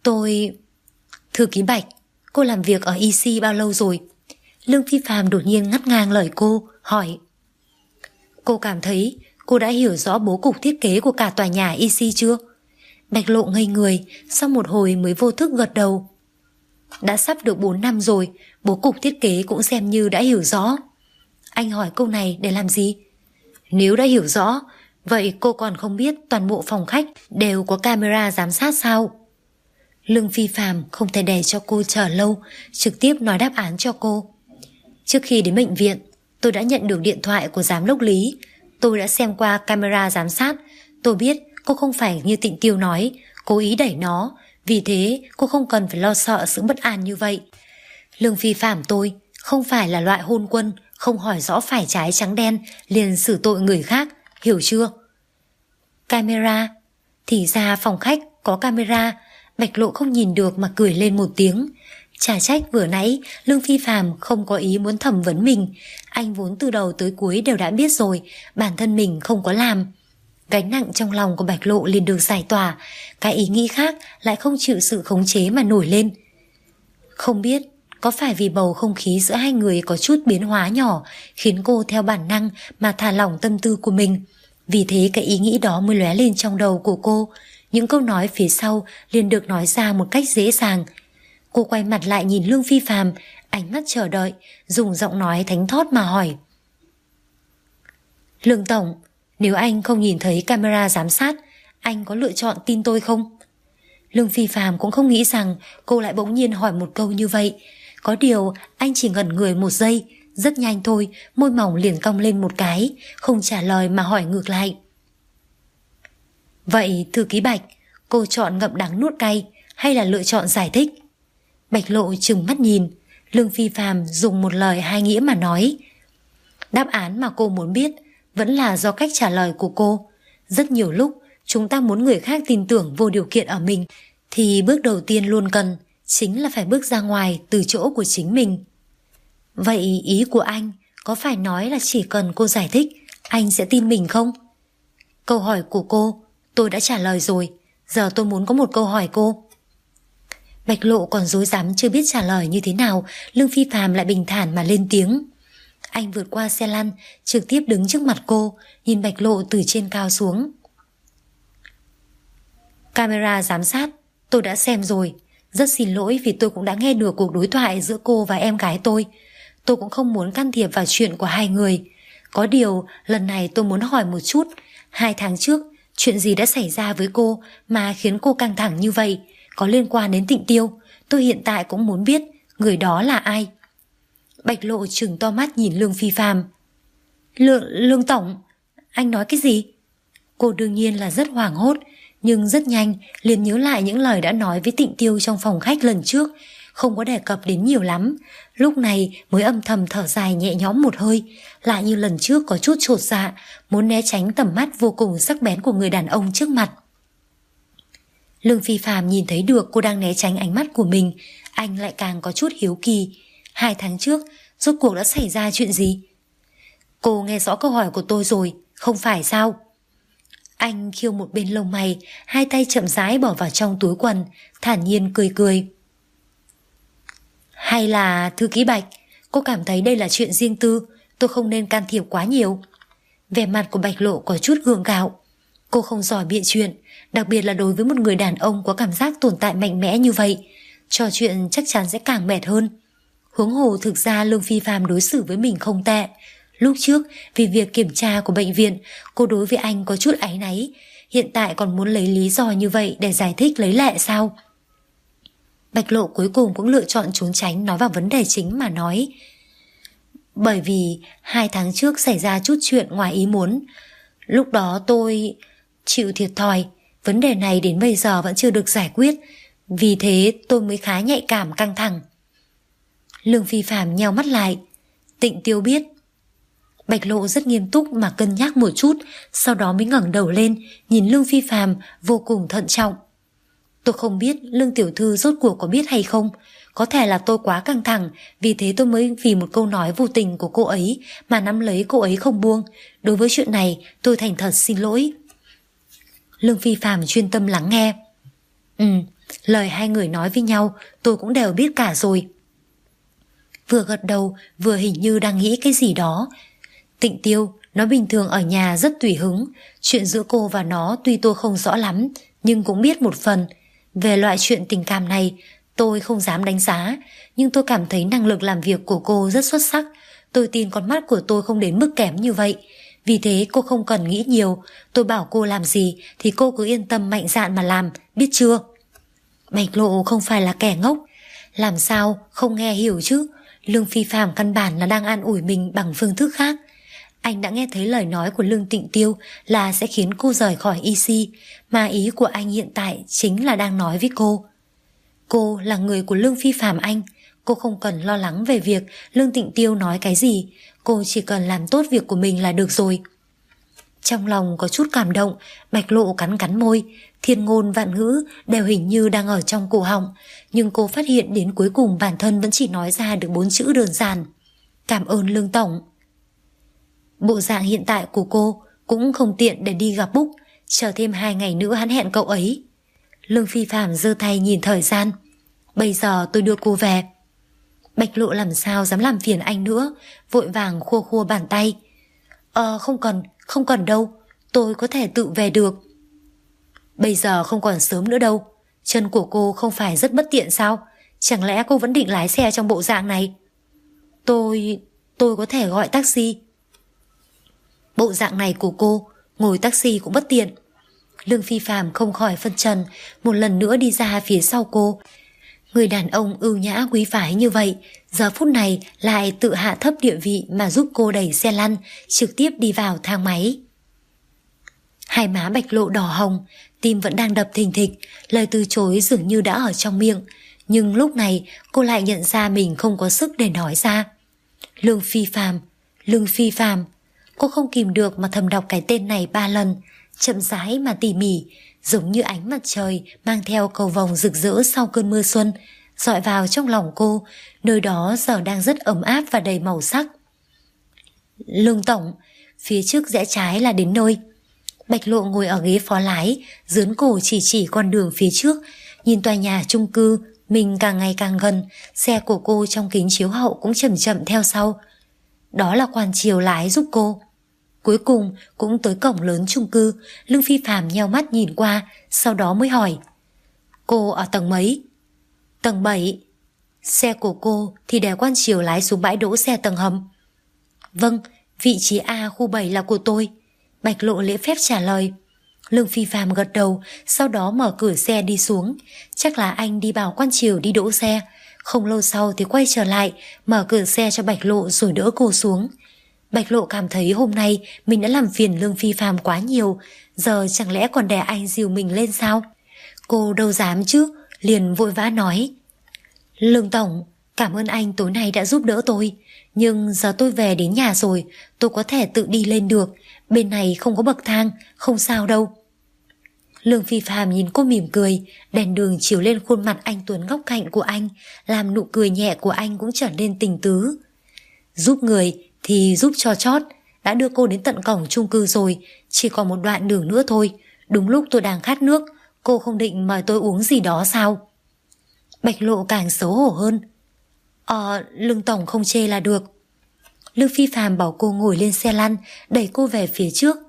Thư ký Bạch, cô làm việc ở EC bao lâu rồi? Lương Phi Phàm đột nhiên ngắt ngang lời cô, hỏi. Cô cảm thấy cô đã hiểu rõ bố cục thiết kế của cả tòa nhà EC chưa? Bạch Lộ ngây người, sau một hồi mới vô thức gật đầu. Đã sắp được 4 năm rồi, bố cục thiết kế cũng xem như đã hiểu rõ. Anh hỏi câu này để làm gì? Nếu đã hiểu rõ, vậy cô còn không biết toàn bộ phòng khách đều có camera giám sát sao? Lương Phi Phàm không thể để cho cô chờ lâu, trực tiếp nói đáp án cho cô. Trước khi đến bệnh viện, tôi đã nhận được điện thoại của giám đốc Lý. Tôi đã xem qua camera giám sát. Tôi biết cô không phải như Tịnh Tiêu nói, cố ý đẩy nó, vì thế cô không cần phải lo sợ sự bất an như vậy. Lương Phi Phàm tôi không phải là loại hôn quân, không hỏi rõ phải trái trắng đen liền xử tội người khác, hiểu chưa? Camera? Thì ra phòng khách có camera. Bạch Lộ không nhìn được mà cười lên một tiếng. Chả trách vừa nãy Lương Phi Phàm không có ý muốn thẩm vấn mình. Anh vốn từ đầu tới cuối đều đã biết rồi, bản thân mình không có làm. Gánh nặng trong lòng của Bạch Lộ liền được giải tỏa, cái ý nghĩ khác lại không chịu sự khống chế mà nổi lên. Không biết có phải vì bầu không khí giữa hai người có chút biến hóa nhỏ khiến cô theo bản năng mà thả lỏng tâm tư của mình. Vì thế cái ý nghĩ đó mới lóe lên trong đầu của cô. Những câu nói phía sau liền được nói ra một cách dễ dàng. Cô quay mặt lại nhìn Lương Phi Phàm, ánh mắt chờ đợi, dùng giọng nói thánh thót mà hỏi. Lương tổng, nếu anh không nhìn thấy camera giám sát, anh có lựa chọn tin tôi không? Lương Phi Phạm cũng không nghĩ rằng cô lại bỗng nhiên hỏi một câu như vậy. Có điều anh chỉ ngẩn người một giây, rất nhanh thôi, môi mỏng liền cong lên một cái, không trả lời mà hỏi ngược lại. Vậy thư ký Bạch, cô chọn ngậm đắng nuốt cay hay là lựa chọn giải thích? Bạch Lộ trừng mắt nhìn. Lương Phi Phạm dùng một lời hai nghĩa mà nói. Đáp án mà cô muốn biết vẫn là do cách trả lời của cô. Rất nhiều lúc chúng ta muốn người khác tin tưởng vô điều kiện ở mình, thì bước đầu tiên luôn cần chính là phải bước ra ngoài từ chỗ của chính mình. Vậy ý của anh có phải nói là chỉ cần cô giải thích anh sẽ tin mình không? Câu hỏi của cô tôi đã trả lời rồi, giờ tôi muốn có một câu hỏi cô. Bạch Lộ còn rối rắm chưa biết trả lời như thế nào, Lương Phi Phạm lại bình thản mà lên tiếng. Anh vượt qua xe lăn, trực tiếp đứng trước mặt cô, nhìn Bạch Lộ từ trên cao xuống. Camera giám sát tôi đã xem rồi. Rất xin lỗi vì tôi cũng đã nghe được cuộc đối thoại giữa cô và em gái tôi. Tôi cũng không muốn can thiệp vào chuyện của hai người. Có điều lần này tôi muốn hỏi một chút. 2 tháng trước chuyện gì đã xảy ra với cô mà khiến cô căng thẳng như vậy? Có liên quan đến Tịnh Tiêu. Tôi hiện tại cũng muốn biết người đó là ai. Bạch Lộ trừng to mắt nhìn Lương Phi Phạm. Lương tổng, anh nói cái gì? Cô đương nhiên là rất hoảng hốt, nhưng rất nhanh liền nhớ lại những lời đã nói với Tịnh Tiêu trong phòng khách lần trước, không có đề cập đến nhiều lắm. Lúc này mới âm thầm thở dài nhẹ nhõm một hơi, lại như lần trước có chút chột dạ, muốn né tránh tầm mắt vô cùng sắc bén của người đàn ông trước mặt. Lương Phi Phạm nhìn thấy được cô đang né tránh ánh mắt của mình, anh lại càng có chút hiếu kỳ. 2 tháng trước rốt cuộc đã xảy ra chuyện gì? Cô nghe rõ câu hỏi của tôi rồi, không phải sao? Anh khiêu một bên lông mày, hai tay chậm rãi bỏ vào trong túi quần, thản nhiên cười cười. Hay là thư ký Bạch, cô cảm thấy đây là chuyện riêng tư, tôi không nên can thiệp quá nhiều? Vẻ mặt của Bạch Lộ có chút gượng gạo. Cô không giỏi biện chuyện, đặc biệt là đối với một người đàn ông có cảm giác tồn tại mạnh mẽ như vậy. Trò chuyện chắc chắn sẽ càng mệt hơn. Huống hồ thực ra Lương Phi Phạm đối xử với mình không tệ. Lúc trước vì việc kiểm tra của bệnh viện, cô đối với anh có chút áy náy. Hiện tại còn muốn lấy lý do như vậy để giải thích lấy lệ sao? Bạch Lộ cuối cùng cũng lựa chọn trốn tránh, nói vào vấn đề chính mà nói. Bởi vì 2 tháng trước xảy ra chút chuyện ngoài ý muốn. Lúc đó tôi chịu thiệt thòi. Vấn đề này đến bây giờ vẫn chưa được giải quyết. Vì thế tôi mới khá nhạy cảm căng thẳng. Lương Phi Phạm nheo mắt lại. Tịnh Tiêu biết. Bạch Lộ rất nghiêm túc mà cân nhắc một chút, sau đó mới ngẩng đầu lên, nhìn Lương Phi Phạm vô cùng thận trọng. Tôi không biết Lương tiểu thư rốt cuộc có biết hay không. Có thể là tôi quá căng thẳng, vì thế tôi mới vì một câu nói vô tình của cô ấy mà nắm lấy cô ấy không buông. Đối với chuyện này tôi thành thật xin lỗi. Lương Phi Phạm chuyên tâm lắng nghe. Lời hai người nói với nhau tôi cũng đều biết cả rồi. Vừa gật đầu vừa hình như đang nghĩ cái gì đó. Tịnh Tiêu, nó bình thường ở nhà rất tùy hứng. Chuyện giữa cô và nó tuy tôi không rõ lắm, nhưng cũng biết một phần. Về loại chuyện tình cảm này tôi không dám đánh giá, nhưng tôi cảm thấy năng lực làm việc của cô rất xuất sắc. Tôi tin con mắt của tôi không đến mức kém như vậy. Vì thế cô không cần nghĩ nhiều. Tôi bảo cô làm gì thì cô cứ yên tâm mạnh dạn mà làm, biết chưa? Bạch Lộ không phải là kẻ ngốc, làm sao không nghe hiểu chứ. Lương Phi Phạm căn bản là đang an ủi mình bằng phương thức khác. Anh đã nghe thấy lời nói của Lương Tịnh Tiêu là sẽ khiến cô rời khỏi EC, mà ý của anh hiện tại chính là đang nói với cô. Cô là người của Lương Phi Phạm anh, cô không cần lo lắng về việc Lương Tịnh Tiêu nói cái gì, cô chỉ cần làm tốt việc của mình là được rồi. Trong lòng có chút cảm động, Bạch Lộ cắn cắn môi, thiên ngôn vạn ngữ đều hình như đang ở trong cổ họng, nhưng cô phát hiện đến cuối cùng bản thân vẫn chỉ nói ra được 4 chữ đơn giản. Cảm ơn Lương tổng. Bộ dạng hiện tại của cô cũng không tiện để đi gặp Búc, chờ thêm 2 ngày nữa hắn hẹn cậu ấy. Lương Phi Phạm giơ tay nhìn thời gian. Bây giờ tôi đưa cô về. Bạch Lộ làm sao dám làm phiền anh nữa, vội vàng khua khua bàn tay. Không cần đâu, tôi có thể tự về được. Bây giờ không còn sớm nữa đâu. Chân của cô không phải rất bất tiện sao? Chẳng lẽ cô vẫn định lái xe trong bộ dạng này? Tôi có thể gọi taxi. Bộ dạng này của cô, ngồi taxi cũng bất tiện. Lương Phi Phạm không khỏi phân trần, một lần nữa đi ra phía sau cô. Người đàn ông ưu nhã quý phái như vậy, giờ phút này lại tự hạ thấp địa vị mà giúp cô đẩy xe lăn, trực tiếp đi vào thang máy. Hai má Bạch Lộ đỏ hồng, tim vẫn đang đập thình thịch, lời từ chối dường như đã ở trong miệng. Nhưng lúc này cô lại nhận ra mình không có sức để nói ra. Lương Phi Phạm, Lương Phi Phạm. Cô không kìm được mà thầm đọc cái tên này 3 lần, chậm rãi mà tỉ mỉ, giống như ánh mặt trời mang theo cầu vồng rực rỡ sau cơn mưa xuân, dọi vào trong lòng cô, nơi đó giờ đang rất ấm áp và đầy màu sắc. Lương tổng, phía trước rẽ trái là đến nơi. Bạch Lộ ngồi ở ghế phó lái, dướn cổ chỉ con đường phía trước, nhìn tòa nhà chung cư mình càng ngày càng gần, xe của cô trong kính chiếu hậu cũng chậm chậm theo sau. Đó là quan chiều lái giúp cô. Cuối cùng cũng tới cổng lớn chung cư. Lương Phi Phạm nheo mắt nhìn qua, sau đó mới hỏi: cô ở tầng mấy? Tầng 7. Xe của cô thì để quan chiều lái xuống bãi đỗ xe tầng hầm. Vâng, vị trí A khu 7 là của tôi. Bạch Lộ lễ phép trả lời. Lương Phi Phạm gật đầu, sau đó mở cửa xe đi xuống. Chắc là anh đi bảo quan chiều đi đỗ xe. Không lâu sau thì quay trở lại, mở cửa xe cho Bạch Lộ rồi đỡ cô xuống. Bạch Lộ cảm thấy hôm nay mình đã làm phiền Lương Phi Phạm quá nhiều, giờ chẳng lẽ còn để anh dìu mình lên sao? Cô đâu dám chứ, liền vội vã nói: Lương tổng, cảm ơn anh tối nay đã giúp đỡ tôi, nhưng giờ tôi về đến nhà rồi, tôi có thể tự đi lên được, bên này không có bậc thang, không sao đâu. Lương Phi Phạm nhìn cô mỉm cười, đèn đường chiếu lên khuôn mặt anh tuấn góc cạnh của anh, làm nụ cười nhẹ của anh cũng trở nên tình tứ. Giúp người thì giúp cho chót, đã đưa cô đến tận cổng chung cư rồi, chỉ còn một đoạn đường nữa thôi. Đúng lúc tôi đang khát nước, cô không định mời tôi uống gì đó sao? Bạch Lộ càng xấu hổ hơn. Lương tổng không chê là được. Lương Phi Phạm bảo cô ngồi lên xe lăn, đẩy cô về phía trước.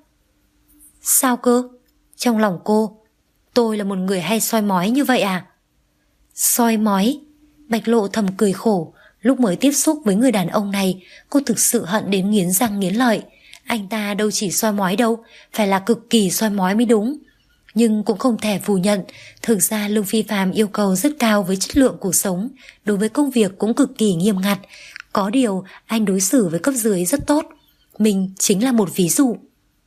Sao cơ? Trong lòng cô, tôi là một người hay soi mói như vậy à? Soi mói? Bạch Lộ thầm cười khổ. Lúc mới tiếp xúc với người đàn ông này, cô thực sự hận đến nghiến răng nghiến lợi. Anh ta đâu chỉ soi mói đâu, phải là cực kỳ soi mói mới đúng. Nhưng cũng không thể phủ nhận, thực ra Lương Phi Phạm yêu cầu rất cao với chất lượng cuộc sống, đối với công việc cũng cực kỳ nghiêm ngặt. Có điều anh đối xử với cấp dưới rất tốt. Mình chính là một ví dụ.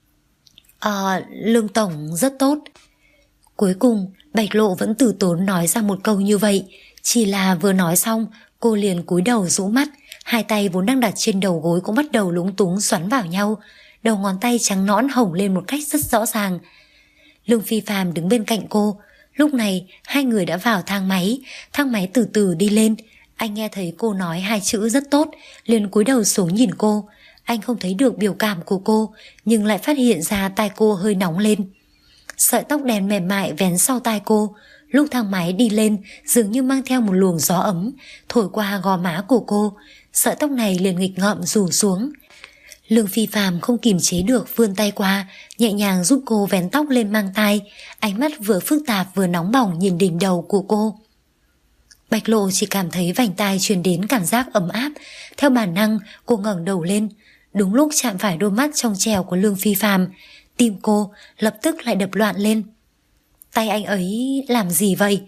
Lương tổng rất tốt. Cuối cùng Bạch Lộ vẫn từ tốn nói ra một câu như vậy. Chỉ là vừa nói xong, cô liền cúi đầu rũ mắt, hai tay vốn đang đặt trên đầu gối cũng bắt đầu lúng túng xoắn vào nhau, đầu ngón tay trắng nõn hồng lên một cách rất rõ ràng. Lương Phi Phạm đứng bên cạnh cô. Lúc này hai người đã vào thang máy từ từ đi lên. Anh nghe thấy cô nói hai chữ rất tốt, liền cúi đầu xuống nhìn cô. Anh không thấy được biểu cảm của cô, nhưng lại phát hiện ra tai cô hơi nóng lên. Sợi tóc đen mềm mại vén sau tai cô, lúc thang máy đi lên dường như mang theo một luồng gió ấm, thổi qua gò má của cô. Sợi tóc này liền nghịch ngợm rủ xuống. Lương Phi Phạm không kìm chế được vươn tay qua, nhẹ nhàng giúp cô vén tóc lên mang tai, ánh mắt vừa phức tạp vừa nóng bỏng nhìn đỉnh đầu của cô. Bạch Lộ chỉ cảm thấy vành tai truyền đến cảm giác ấm áp, theo bản năng cô ngẩng đầu lên, đúng lúc chạm phải đôi mắt trong trẻo của Lương Phi Phạm, tim cô lập tức lại đập loạn lên. Tay anh ấy làm gì vậy?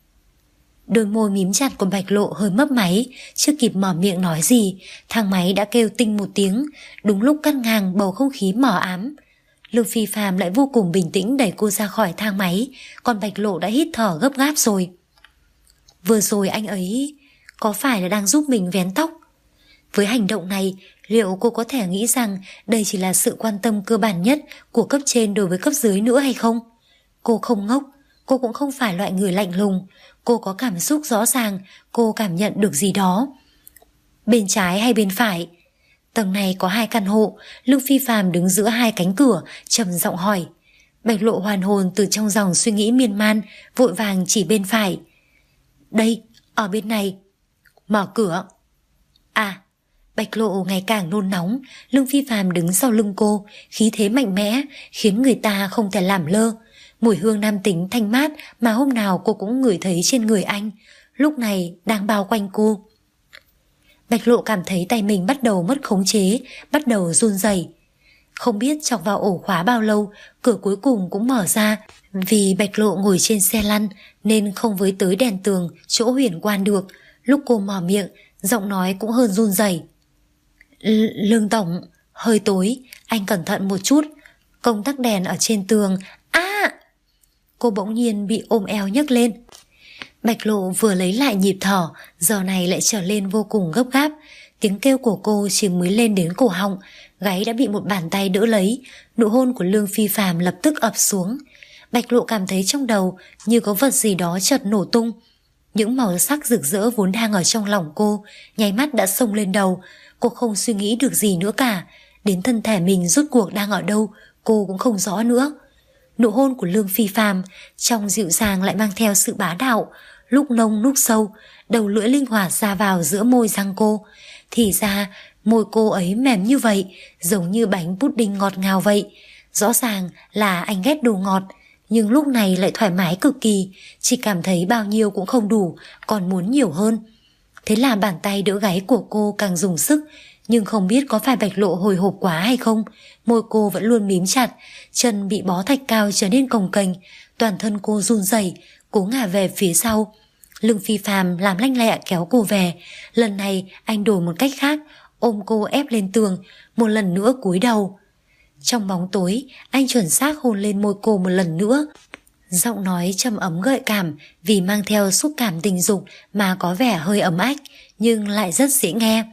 Đôi môi mím chặt của Bạch Lộ hơi mấp máy, chưa kịp mở miệng nói gì, thang máy đã kêu tinh một tiếng, đúng lúc cắt ngang bầu không khí mờ ám. Lương Phi Phạm lại vô cùng bình tĩnh đẩy cô ra khỏi thang máy, còn Bạch Lộ đã hít thở gấp gáp rồi. Vừa rồi anh ấy có phải là đang giúp mình vén tóc? Với hành động này, liệu cô có thể nghĩ rằng đây chỉ là sự quan tâm cơ bản nhất của cấp trên đối với cấp dưới nữa hay không? Cô không ngốc, cô cũng không phải loại người lạnh lùng, cô có cảm xúc rõ ràng, cô cảm nhận được gì đó. Bên trái hay bên phải? Tầng này có 2 căn hộ, Lương Phi Phạm đứng giữa 2 cánh cửa, trầm giọng hỏi. Bạch Lộ hoàn hồn từ trong dòng suy nghĩ miên man, vội vàng chỉ bên phải. Đây, ở bên này. Mở cửa. À, Bạch Lộ ngày càng nôn nóng, Lương Phi Phạm đứng sau lưng cô, khí thế mạnh mẽ, khiến người ta không thể làm lơ. Mùi hương nam tính thanh mát mà hôm nào cô cũng ngửi thấy trên người anh, lúc này đang bao quanh cô. Bạch Lộ cảm thấy tay mình bắt đầu mất khống chế, bắt đầu run rẩy. Không biết chọc vào ổ khóa bao lâu, cửa cuối cùng cũng mở ra. Vì Bạch Lộ ngồi trên xe lăn nên không với tới đèn tường chỗ huyền quan được. Lúc cô mở miệng, giọng nói cũng hơn run rẩy. Lương tổng, hơi tối, anh cẩn thận một chút. Công tắc đèn ở trên tường. Cô bỗng nhiên bị ôm eo nhấc lên. Bạch Lộ vừa lấy lại nhịp thở, giờ này lại trở lên vô cùng gấp gáp. Tiếng kêu của cô chỉ mới lên đến cổ họng, gáy đã bị một bàn tay đỡ lấy. Nụ hôn của Lương Phi Phàm lập tức ập xuống. Bạch Lộ cảm thấy trong đầu như có vật gì đó chợt nổ tung. Những màu sắc rực rỡ vốn đang ở trong lòng cô nháy mắt đã xông lên đầu. Cô không suy nghĩ được gì nữa cả. Đến thân thể mình rốt cuộc đang ở đâu cô cũng không rõ nữa. Nụ hôn của Lương Phi Phàm trong dịu dàng lại mang theo sự bá đạo, lúc nông lúc sâu, đầu lưỡi linh hoạt ra vào giữa môi răng cô. Thì ra môi cô ấy mềm như vậy, giống như bánh pudding ngọt ngào vậy. Rõ ràng là anh ghét đồ ngọt, nhưng lúc này lại thoải mái cực kỳ, chỉ cảm thấy bao nhiêu cũng không đủ, còn muốn nhiều hơn. Thế là bàn tay đỡ gáy của cô càng dùng sức, nhưng không biết có phải Bạch Lộ hồi hộp quá hay không, môi cô vẫn luôn mím chặt, chân bị bó thạch cao trở nên cồng kềnh, toàn thân cô run rẩy, cố ngả về phía sau. Lương Phi Phàm làm lanh lẹ kéo cô về, lần này anh đổi một cách khác, ôm cô ép lên tường, một lần nữa cúi đầu. Trong bóng tối, anh chuẩn xác hôn lên môi cô một lần nữa. Giọng nói trầm ấm gợi cảm vì mang theo xúc cảm tình dục mà có vẻ hơi ấm ách, nhưng lại rất dễ nghe.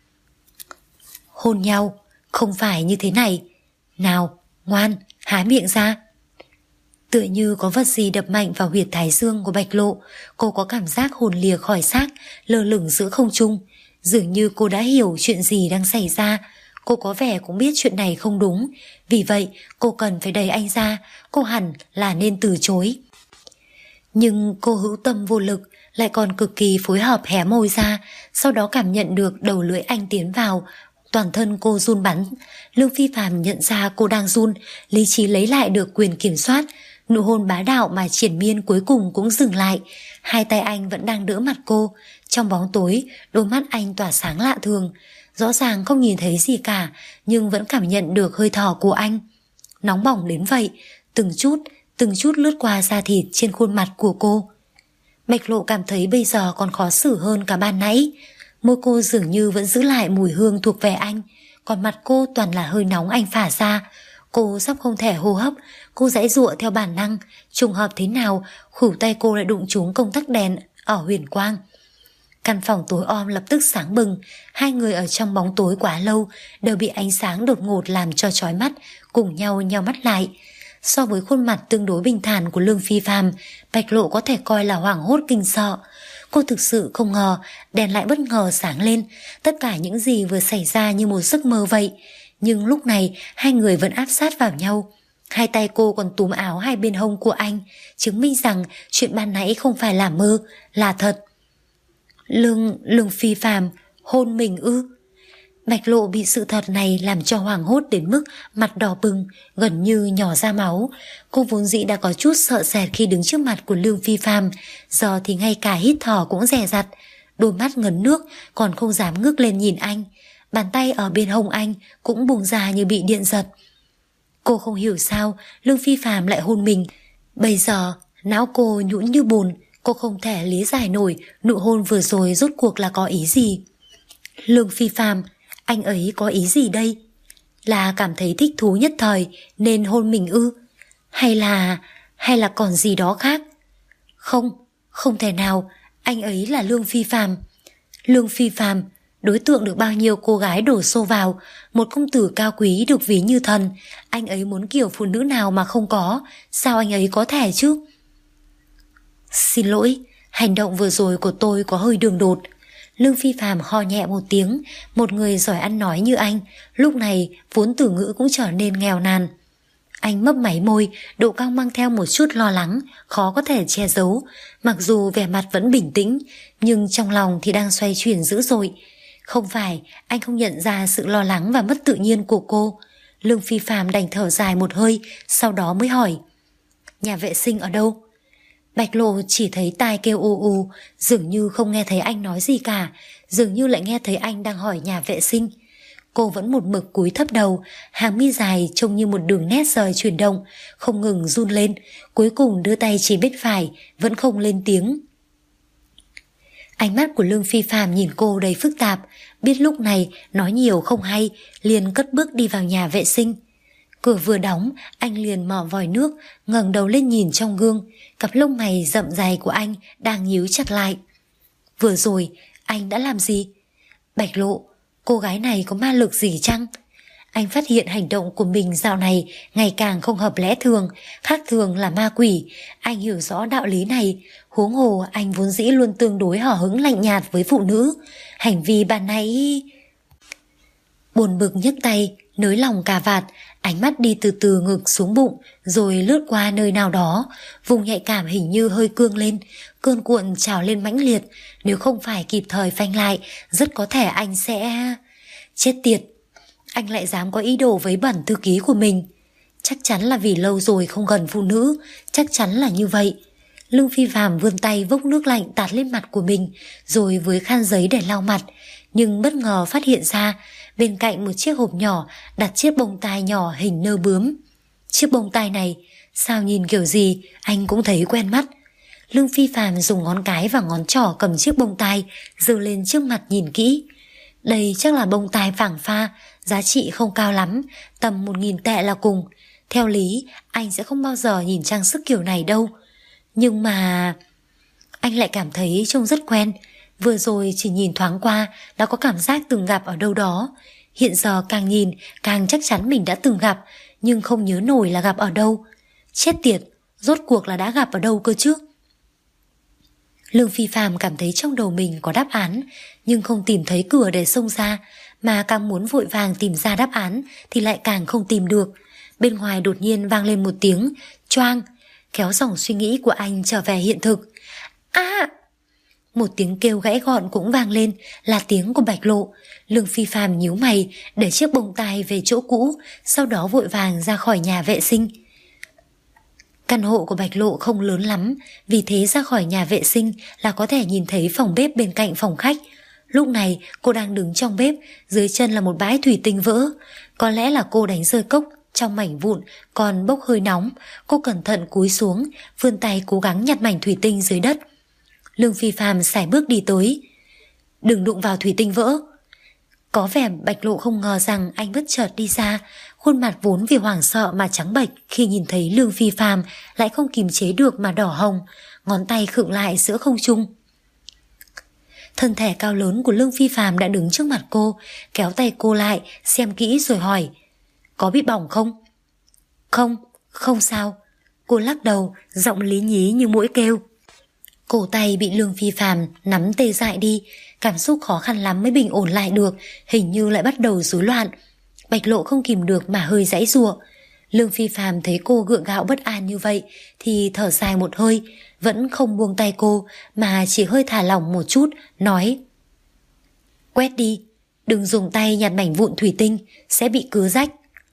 Hôn nhau, không phải như thế này. Nào, ngoan, há miệng ra. Tựa như có vật gì đập mạnh vào huyệt thái dương của Bạch Lộ, cô có cảm giác hồn lìa khỏi xác, lơ lửng giữa không trung. Dường như cô đã hiểu chuyện gì đang xảy ra. Cô có vẻ cũng biết chuyện này không đúng, vì vậy cô cần phải đẩy anh ra, cô hẳn là nên từ chối. Nhưng cô hữu tâm vô lực, lại còn cực kỳ phối hợp hé môi ra, sau đó cảm nhận được đầu lưỡi anh tiến vào. Toàn thân cô run bắn. Lương Phi Phàm nhận ra cô đang run, lý trí lấy lại được quyền kiểm soát. Nụ hôn bá đạo mà triển miên cuối cùng cũng dừng lại. Hai tay anh vẫn đang đỡ mặt cô. Trong bóng tối, đôi mắt anh tỏa sáng lạ thường. Rõ ràng không nhìn thấy gì cả, nhưng vẫn cảm nhận được hơi thở của anh. Nóng bỏng đến vậy, từng chút lướt qua da thịt trên khuôn mặt của cô. Bạch Lộ cảm thấy bây giờ còn khó xử hơn cả ban nãy. Môi cô dường như vẫn giữ lại mùi hương thuộc về anh, còn mặt cô toàn là hơi nóng anh phả ra. Cô sắp không thể hô hấp, cô giãy giụa theo bản năng. Trùng hợp thế nào, khuỷu tay cô lại đụng trúng công tắc đèn ở huyền quang. Căn phòng tối om lập tức sáng bừng. Hai người ở trong bóng tối quá lâu đều bị ánh sáng đột ngột làm cho chói mắt, cùng nhau nheo mắt lại. So với khuôn mặt tương đối bình thản của Lương Phi Phàm, Bạch Lộ có thể coi là hoảng hốt kinh sợ. Cô thực sự không ngờ đèn lại bất ngờ sáng lên, tất cả những gì vừa xảy ra như một giấc mơ vậy. Nhưng lúc này hai người vẫn áp sát vào nhau. Hai tay cô còn túm áo hai bên hông của anh, chứng minh rằng chuyện ban nãy không phải là mơ, là thật. Lương Phi Phàm hôn mình ư? Bạch Lộ bị sự thật này làm cho hoảng hốt đến mức mặt đỏ bừng, gần như nhỏ ra máu. Cô vốn dĩ đã có chút sợ sệt khi đứng trước mặt của Lương Phi Phàm, giờ thì ngay cả hít thở cũng dè dặt, đôi mắt ngấn nước, còn không dám ngước lên nhìn anh. Bàn tay ở bên hông anh cũng bùng ra như bị điện giật. Cô không hiểu sao Lương Phi Phàm lại hôn mình. Bây giờ não cô nhũn như bùn, cô không thể lý giải nổi nụ hôn vừa rồi rốt cuộc là có ý gì. Lương Phi Phàm, anh ấy có ý gì đây? Là cảm thấy thích thú nhất thời nên hôn mình ư? Hay là còn gì đó khác? Không thể nào, anh ấy là Lương Phi Phàm. Lương Phi Phàm, đối tượng được bao nhiêu cô gái đổ xô vào, một công tử cao quý được ví như thần, anh ấy muốn kiểu phụ nữ nào mà không có, sao anh ấy có thể chứ? Xin lỗi, hành động vừa rồi của tôi có hơi đường đột. Lương Phi Phàm ho nhẹ một tiếng, một người giỏi ăn nói như anh, lúc này vốn từ ngữ cũng trở nên nghèo nàn. Anh mấp máy môi, độ cong mang theo một chút lo lắng, khó có thể che giấu. Mặc dù vẻ mặt vẫn bình tĩnh, nhưng trong lòng thì đang xoay chuyển dữ dội. Không phải, anh không nhận ra sự lo lắng và mất tự nhiên của cô. Lương Phi Phàm đành thở dài một hơi, sau đó mới hỏi: nhà vệ sinh ở đâu? Bạch Lộ chỉ thấy tai kêu ù ù, dường như không nghe thấy anh nói gì cả, dường như lại nghe thấy anh đang hỏi nhà vệ sinh. Cô vẫn một mực cúi thấp đầu, hàng mi dài trông như một đường nét rời chuyển động, không ngừng run lên, cuối cùng đưa tay chỉ bên phải, vẫn không lên tiếng. Ánh mắt của Lương Phi Phạm nhìn cô đầy phức tạp, biết lúc này nói nhiều không hay, liền cất bước đi vào nhà vệ sinh. Cửa vừa đóng, anh liền mở vòi nước, ngẩng đầu lên nhìn trong gương, cặp lông mày rậm dày của anh đang nhíu chặt lại. Vừa rồi, anh đã làm gì? Bạch Lộ, cô gái này có ma lực gì chăng? Anh phát hiện hành động của mình dạo này ngày càng không hợp lẽ thường, khác thường là ma quỷ. Anh hiểu rõ đạo lý này, huống hồ anh vốn dĩ luôn tương đối hở hững lạnh nhạt với phụ nữ. Hành vi ban nãy... Buồn bực nhấc tay, nới lòng cà vạt, ánh mắt đi từ từ ngực xuống bụng, rồi lướt qua nơi nào đó. Vùng nhạy cảm hình như hơi cương lên, cơn cuộn trào lên mãnh liệt. Nếu không phải kịp thời phanh lại, rất có thể anh sẽ... Chết tiệt! Anh lại dám có ý đồ với bẩn thư ký của mình. Chắc chắn là vì lâu rồi không gần phụ nữ, chắc chắn là như vậy. Lương Phi Phạm vươn tay vốc nước lạnh tạt lên mặt của mình, rồi với khăn giấy để lau mặt, nhưng bất ngờ phát hiện ra bên cạnh một chiếc hộp nhỏ đặt chiếc bông tai nhỏ hình nơ bướm. Chiếc bông tai này sao nhìn kiểu gì anh cũng thấy quen mắt. Lương Phi Phạm dùng ngón cái và ngón trỏ cầm chiếc bông tai giơ lên trước mặt nhìn kỹ. Đây chắc là bông tai phảng pha, giá trị không cao lắm, tầm 1.000 tệ là cùng. Theo lý anh sẽ không bao giờ nhìn trang sức kiểu này đâu. Nhưng mà... Anh lại cảm thấy trông rất quen. Vừa rồi chỉ nhìn thoáng qua đã có cảm giác từng gặp ở đâu đó. Hiện giờ càng nhìn càng chắc chắn mình đã từng gặp, nhưng không nhớ nổi là gặp ở đâu. Chết tiệt, rốt cuộc là đã gặp ở đâu cơ chứ? Lương Phi Phạm cảm thấy trong đầu mình có đáp án, nhưng không tìm thấy cửa để xông ra, mà càng muốn vội vàng tìm ra đáp án thì lại càng không tìm được. Bên ngoài đột nhiên vang lên một tiếng choang, kéo dòng suy nghĩ của anh trở về hiện thực. Một tiếng kêu gãy gọn cũng vang lên, là tiếng của Bạch Lộ. Lương Phi Phạm nhíu mày, để chiếc bông tai về chỗ cũ, sau đó vội vàng ra khỏi nhà vệ sinh. Căn hộ của Bạch Lộ không lớn lắm, vì thế ra khỏi nhà vệ sinh là có thể nhìn thấy phòng bếp bên cạnh phòng khách. Lúc này cô đang đứng trong bếp, dưới chân là một bãi thủy tinh vỡ. Có lẽ là cô đánh rơi cốc, trong mảnh vụn còn bốc hơi nóng. Cô cẩn thận cúi xuống, vươn tay cố gắng nhặt mảnh thủy tinh dưới đất. Lương Phi Phạm sải bước đi tới. Đừng đụng vào thủy tinh vỡ. Có vẻ Bạch Lộ không ngờ rằng anh bất chợt đi ra, khuôn mặt vốn vì hoảng sợ mà trắng bệch khi nhìn thấy Lương Phi Phạm lại không kìm chế được mà đỏ hồng, ngón tay khựng lại giữa không trung. Thân thể cao lớn của Lương Phi Phạm đã đứng trước mặt cô, kéo tay cô lại, xem kỹ rồi hỏi: Có bị bỏng không? Không, không sao. Cô lắc đầu, giọng lý nhí như muỗi kêu. Cổ tay bị Lương Phi Phạm nắm tê dại đi, cảm xúc khó khăn lắm mới bình ổn lại được, hình như lại bắt đầu rối loạn. Bạch Lộ không kìm được mà hơi giãy giụa. Lương Phi Phạm thấy cô gượng gạo bất an như vậy thì thở dài một hơi, vẫn không buông tay cô mà chỉ hơi thả lỏng một chút, nói: Quét đi, đừng dùng tay nhặt mảnh vụn thủy tinh, sẽ bị cứa rách.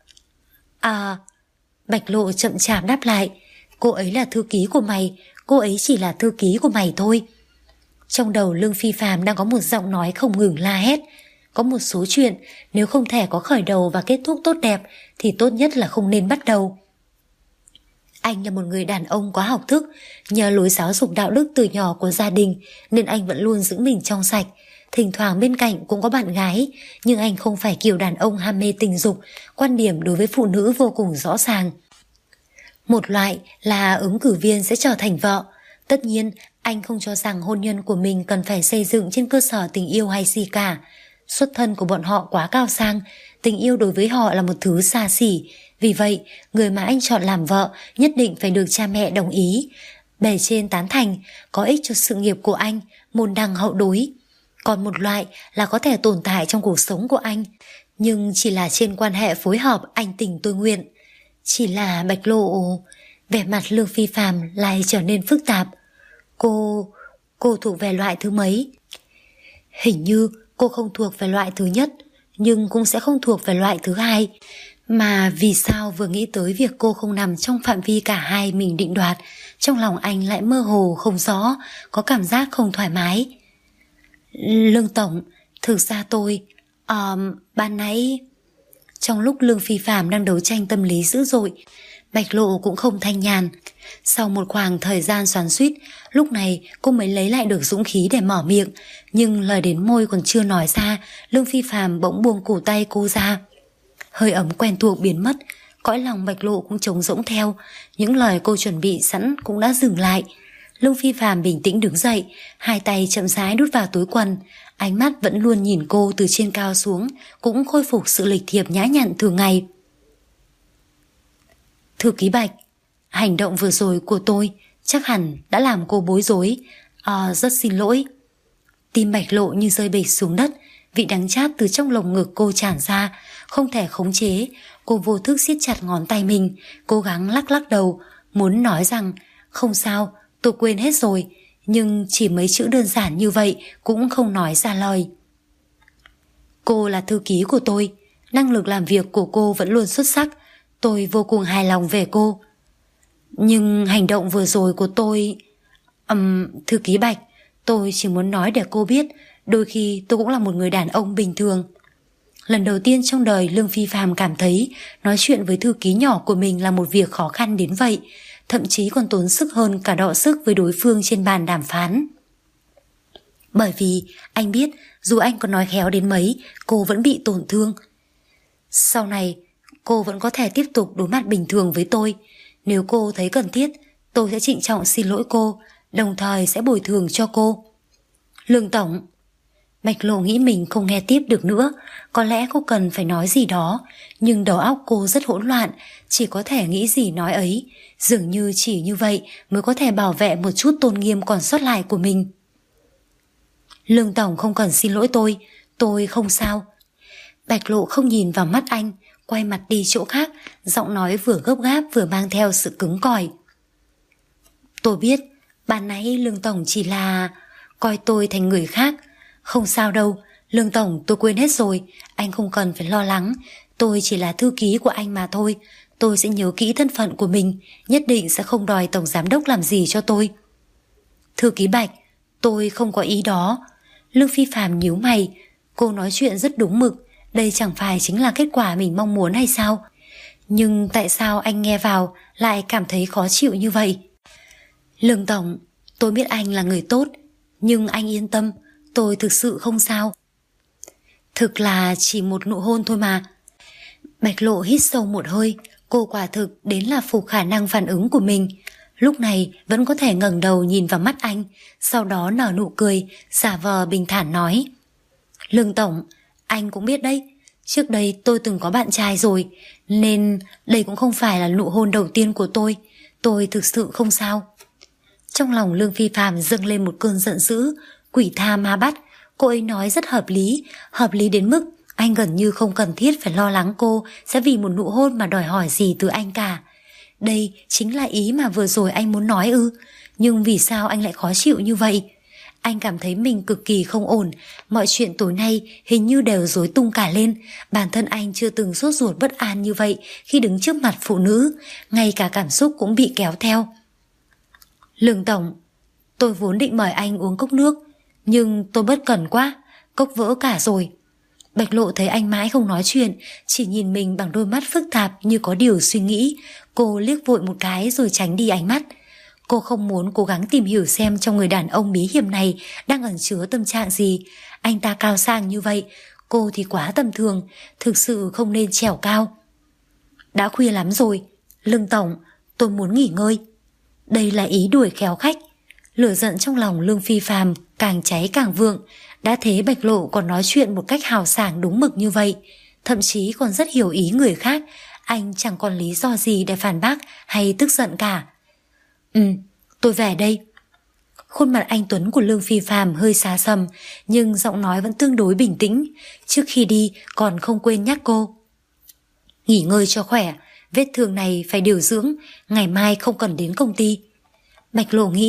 Bạch Lộ chậm chạp đáp lại: Cô ấy là thư ký của mày, cô ấy chỉ là thư ký của mày thôi. Trong đầu Lương Phi Phạm đang có một giọng nói không ngừng la hét. Có một số chuyện nếu không thể có khởi đầu và kết thúc tốt đẹp thì tốt nhất là không nên bắt đầu. Anh là một người đàn ông có học thức, nhờ lối giáo dục đạo đức từ nhỏ của gia đình nên anh vẫn luôn giữ mình trong sạch. Thỉnh thoảng bên cạnh cũng có bạn gái, nhưng anh không phải kiểu đàn ông ham mê tình dục, quan điểm đối với phụ nữ vô cùng rõ ràng. Một loại là ứng cử viên sẽ trở thành vợ. Tất nhiên anh không cho rằng hôn nhân của mình cần phải xây dựng trên cơ sở tình yêu hay gì cả. Xuất thân của bọn họ quá cao sang, tình yêu đối với họ là một thứ xa xỉ. Vì vậy, người mà anh chọn làm vợ nhất định phải được cha mẹ đồng ý, bề trên tán thành, có ích cho sự nghiệp của anh, môn đăng hậu đối. Còn một loại là có thể tồn tại trong cuộc sống của anh, nhưng chỉ là trên quan hệ phối hợp anh tình tôi nguyện. Chỉ là Bạch Lộ... Vẻ mặt Lương Phi Phạm lại trở nên phức tạp. Cô thuộc về loại thứ mấy? Hình như cô không thuộc về loại thứ nhất, nhưng cũng sẽ không thuộc về loại thứ hai. Mà vì sao vừa nghĩ tới việc cô không nằm trong phạm vi cả hai mình định đoạt, trong lòng anh lại mơ hồ không rõ, có cảm giác không thoải mái. Lương Tổng, thực ra tôi... ban nãy... Trong lúc Lương Phi Phạm đang đấu tranh tâm lý dữ dội, Bạch Lộ cũng không thanh nhàn. Sau một khoảng thời gian xoắn xuýt, lúc này cô mới lấy lại được dũng khí để mở miệng, nhưng lời đến môi còn chưa nói ra, Lương Phi Phạm bỗng buông cổ tay cô ra. Hơi ấm quen thuộc biến mất, cõi lòng Bạch Lộ cũng trống rỗng theo, những lời cô chuẩn bị sẵn cũng đã dừng lại. Lương Phi Phạm bình tĩnh đứng dậy, hai tay chậm rãi đút vào túi quần, ánh mắt vẫn luôn nhìn cô từ trên cao xuống, cũng khôi phục sự lịch thiệp nhã nhặn thường ngày. Thư ký Bạch, hành động vừa rồi của tôi chắc hẳn đã làm cô bối rối. Rất xin lỗi. Tim Bạch Lộ như rơi bịch xuống đất, vị đắng chát từ trong lồng ngực cô tràn ra, không thể khống chế. Cô vô thức siết chặt ngón tay mình, cố gắng lắc lắc đầu, muốn nói rằng không sao, tôi quên hết rồi, nhưng chỉ mấy chữ đơn giản như vậy cũng không nói ra lời. Cô là thư ký của tôi, năng lực làm việc của cô vẫn luôn xuất sắc, tôi vô cùng hài lòng về cô. Nhưng hành động vừa rồi của tôi... Thư ký Bạch, tôi chỉ muốn nói để cô biết, đôi khi tôi cũng là một người đàn ông bình thường. Lần đầu tiên trong đời Lương Phi Phạm cảm thấy nói chuyện với thư ký nhỏ của mình là một việc khó khăn đến vậy, thậm chí còn tốn sức hơn cả đọ sức với đối phương trên bàn đàm phán. Bởi vì anh biết dù anh có nói khéo đến mấy, cô vẫn bị tổn thương. Sau này cô vẫn có thể tiếp tục đối mặt bình thường với tôi. Nếu cô thấy cần thiết, tôi sẽ trịnh trọng xin lỗi cô, đồng thời sẽ bồi thường cho cô. Lương Tổng... Bạch Lộ nghĩ mình không nghe tiếp được nữa, có lẽ cô cần phải nói gì đó, nhưng đầu óc cô rất hỗn loạn, chỉ có thể nghĩ gì nói ấy, dường như chỉ như vậy mới có thể bảo vệ một chút tôn nghiêm còn sót lại của mình. Lương Tổng không cần xin lỗi tôi không sao. Bạch Lộ không nhìn vào mắt anh, quay mặt đi chỗ khác, giọng nói vừa gấp gáp vừa mang theo sự cứng cỏi. Tôi biết, ban nãy Lương Tổng chỉ là coi tôi thành người khác. Không sao đâu, Lương Tổng, tôi quên hết rồi, anh không cần phải lo lắng, tôi chỉ là thư ký của anh mà thôi, tôi sẽ nhớ kỹ thân phận của mình, nhất định sẽ không đòi tổng giám đốc làm gì cho tôi. Thư ký Bạch, tôi không có ý đó. Lương Phi Phạm nhíu mày, cô nói chuyện rất đúng mực, đây chẳng phải chính là kết quả mình mong muốn hay sao? Nhưng tại sao anh nghe vào lại cảm thấy khó chịu như vậy? Lương Tổng, tôi biết anh là người tốt, nhưng anh yên tâm, tôi thực sự không sao. Thực là chỉ một nụ hôn thôi mà. Bạch Lộ hít sâu một hơi, cô quả thực đến là phục khả năng phản ứng của mình. Lúc này vẫn có thể ngẩng đầu nhìn vào mắt anh, sau đó nở nụ cười, giả vờ bình thản nói. Lương Tổng, anh cũng biết đấy, trước đây tôi từng có bạn trai rồi, nên đây cũng không phải là nụ hôn đầu tiên của tôi thực sự không sao. Trong lòng Lương Phi Phạm dâng lên một cơn giận dữ, quỷ tha ma bắt, cô ấy nói rất hợp lý đến mức anh gần như không cần thiết phải lo lắng cô sẽ vì một nụ hôn mà đòi hỏi gì từ anh cả. Đây chính là ý mà vừa rồi anh muốn nói ư? Nhưng vì sao anh lại khó chịu như vậy? Anh cảm thấy mình cực kỳ không ổn, mọi chuyện tối nay hình như đều rối tung cả lên, bản thân anh chưa từng sốt ruột bất an như vậy khi đứng trước mặt phụ nữ, ngay cả cảm xúc cũng bị kéo theo. Lương Tổng, tôi vốn định mời anh uống cốc nước, nhưng tôi bất cẩn quá, cốc vỡ cả rồi. Bạch Lộ thấy anh mãi không nói chuyện, chỉ nhìn mình bằng đôi mắt phức tạp như có điều suy nghĩ. Cô liếc vội một cái rồi tránh đi ánh mắt. Cô không muốn cố gắng tìm hiểu xem trong người đàn ông bí hiểm này đang ẩn chứa tâm trạng gì. Anh ta cao sang như vậy, cô thì quá tầm thường, thực sự không nên trèo cao. Đã khuya lắm rồi, Lương Tổng, tôi muốn nghỉ ngơi. Đây là ý đuổi khéo khách. Lửa giận trong lòng Lương Phi Phạm càng cháy càng vượng. Đã thế Bạch Lộ còn nói chuyện một cách hào sảng đúng mực như vậy, thậm chí còn rất hiểu ý người khác. Anh chẳng còn lý do gì để phản bác hay tức giận cả. Tôi về đây. Khuôn mặt anh tuấn của Lương Phi Phạm hơi xa sầm, nhưng giọng nói vẫn tương đối bình tĩnh. Trước khi đi còn không quên nhắc cô: nghỉ ngơi cho khỏe, vết thương này phải điều dưỡng, ngày mai không cần đến công ty. Bạch Lộ nghĩ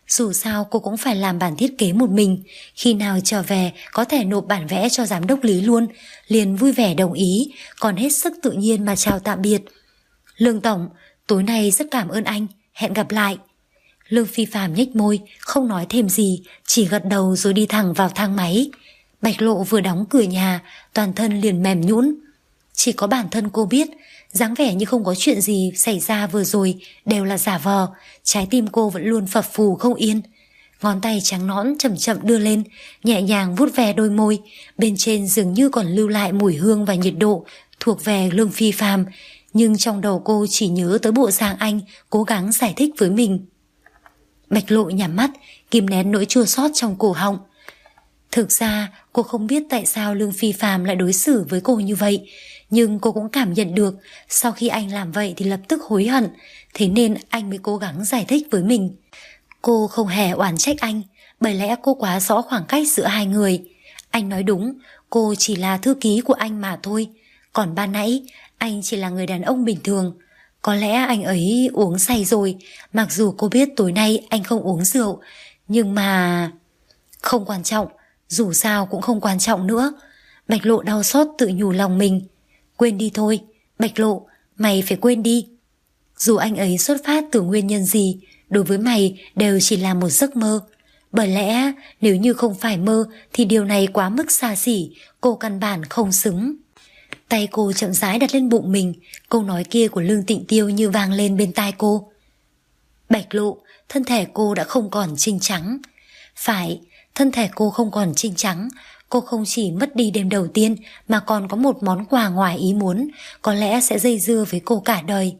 Dù sao cô cũng phải làm bản thiết kế một mình, khi nào trở về có thể nộp bản vẽ cho giám đốc Lý luôn. Liền vui vẻ đồng ý, còn hết sức tự nhiên mà chào tạm biệt. Lương tổng, tối nay rất cảm ơn anh, hẹn gặp lại. Lương Phi Phạm nhếch môi, không nói thêm gì, chỉ gật đầu rồi đi thẳng vào thang máy. Bạch Lộ vừa đóng cửa nhà, toàn thân liền mềm nhũn. Chỉ có bản thân cô biết, dáng vẻ như không có chuyện gì xảy ra vừa rồi đều là giả vờ, trái tim cô vẫn luôn phập phù không yên. Ngón tay trắng nõn chậm chậm đưa lên, nhẹ nhàng vuốt ve đôi môi, bên trên dường như còn lưu lại mùi hương và nhiệt độ thuộc về Lương Phi Phạm, nhưng trong đầu cô chỉ nhớ tới bộ dạng anh cố gắng giải thích với mình. Bạch Lộ nhắm mắt, kìm nén nỗi chua xót trong cổ họng. Thực ra cô không biết tại sao Lương Phi Phạm lại đối xử với cô như vậy, nhưng cô cũng cảm nhận được sau khi anh làm vậy thì lập tức hối hận, thế nên anh mới cố gắng giải thích với mình. Cô không hề oán trách anh, bởi lẽ cô quá rõ khoảng cách giữa hai người. Anh nói đúng, cô chỉ là thư ký của anh mà thôi. Còn ban nãy, anh chỉ là người đàn ông bình thường. Có lẽ anh ấy uống say rồi, mặc dù cô biết tối nay anh không uống rượu, nhưng mà... Không quan trọng, dù sao cũng không quan trọng nữa. Bạch Lộ đau xót tự nhủ lòng mình. Quên đi thôi, Bạch Lộ, mày phải quên đi. Dù anh ấy xuất phát từ nguyên nhân gì, đối với mày đều chỉ là một giấc mơ. Bởi lẽ nếu như không phải mơ thì điều này quá mức xa xỉ, cô căn bản không xứng. Tay cô chậm rãi đặt lên bụng mình, câu nói kia của Lương Tịnh Tiêu như vang lên bên tai cô. Bạch Lộ, thân thể cô đã không còn trinh trắng. Phải, thân thể cô không còn trinh trắng. Cô không chỉ mất đi đêm đầu tiên mà còn có một món quà ngoài ý muốn, có lẽ sẽ dây dưa với cô cả đời.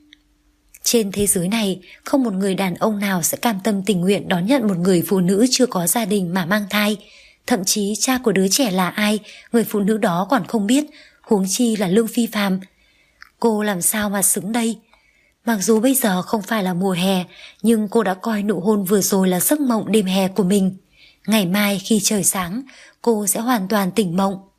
Trên thế giới này, không một người đàn ông nào sẽ cam tâm tình nguyện đón nhận một người phụ nữ chưa có gia đình mà mang thai. Thậm chí cha của đứa trẻ là ai, người phụ nữ đó còn không biết, huống chi là Lương Phi Phạm. Cô làm sao mà xứng đây? Mặc dù bây giờ không phải là mùa hè, nhưng cô đã coi nụ hôn vừa rồi là giấc mộng đêm hè của mình. Ngày mai khi trời sáng, cô sẽ hoàn toàn tỉnh mộng.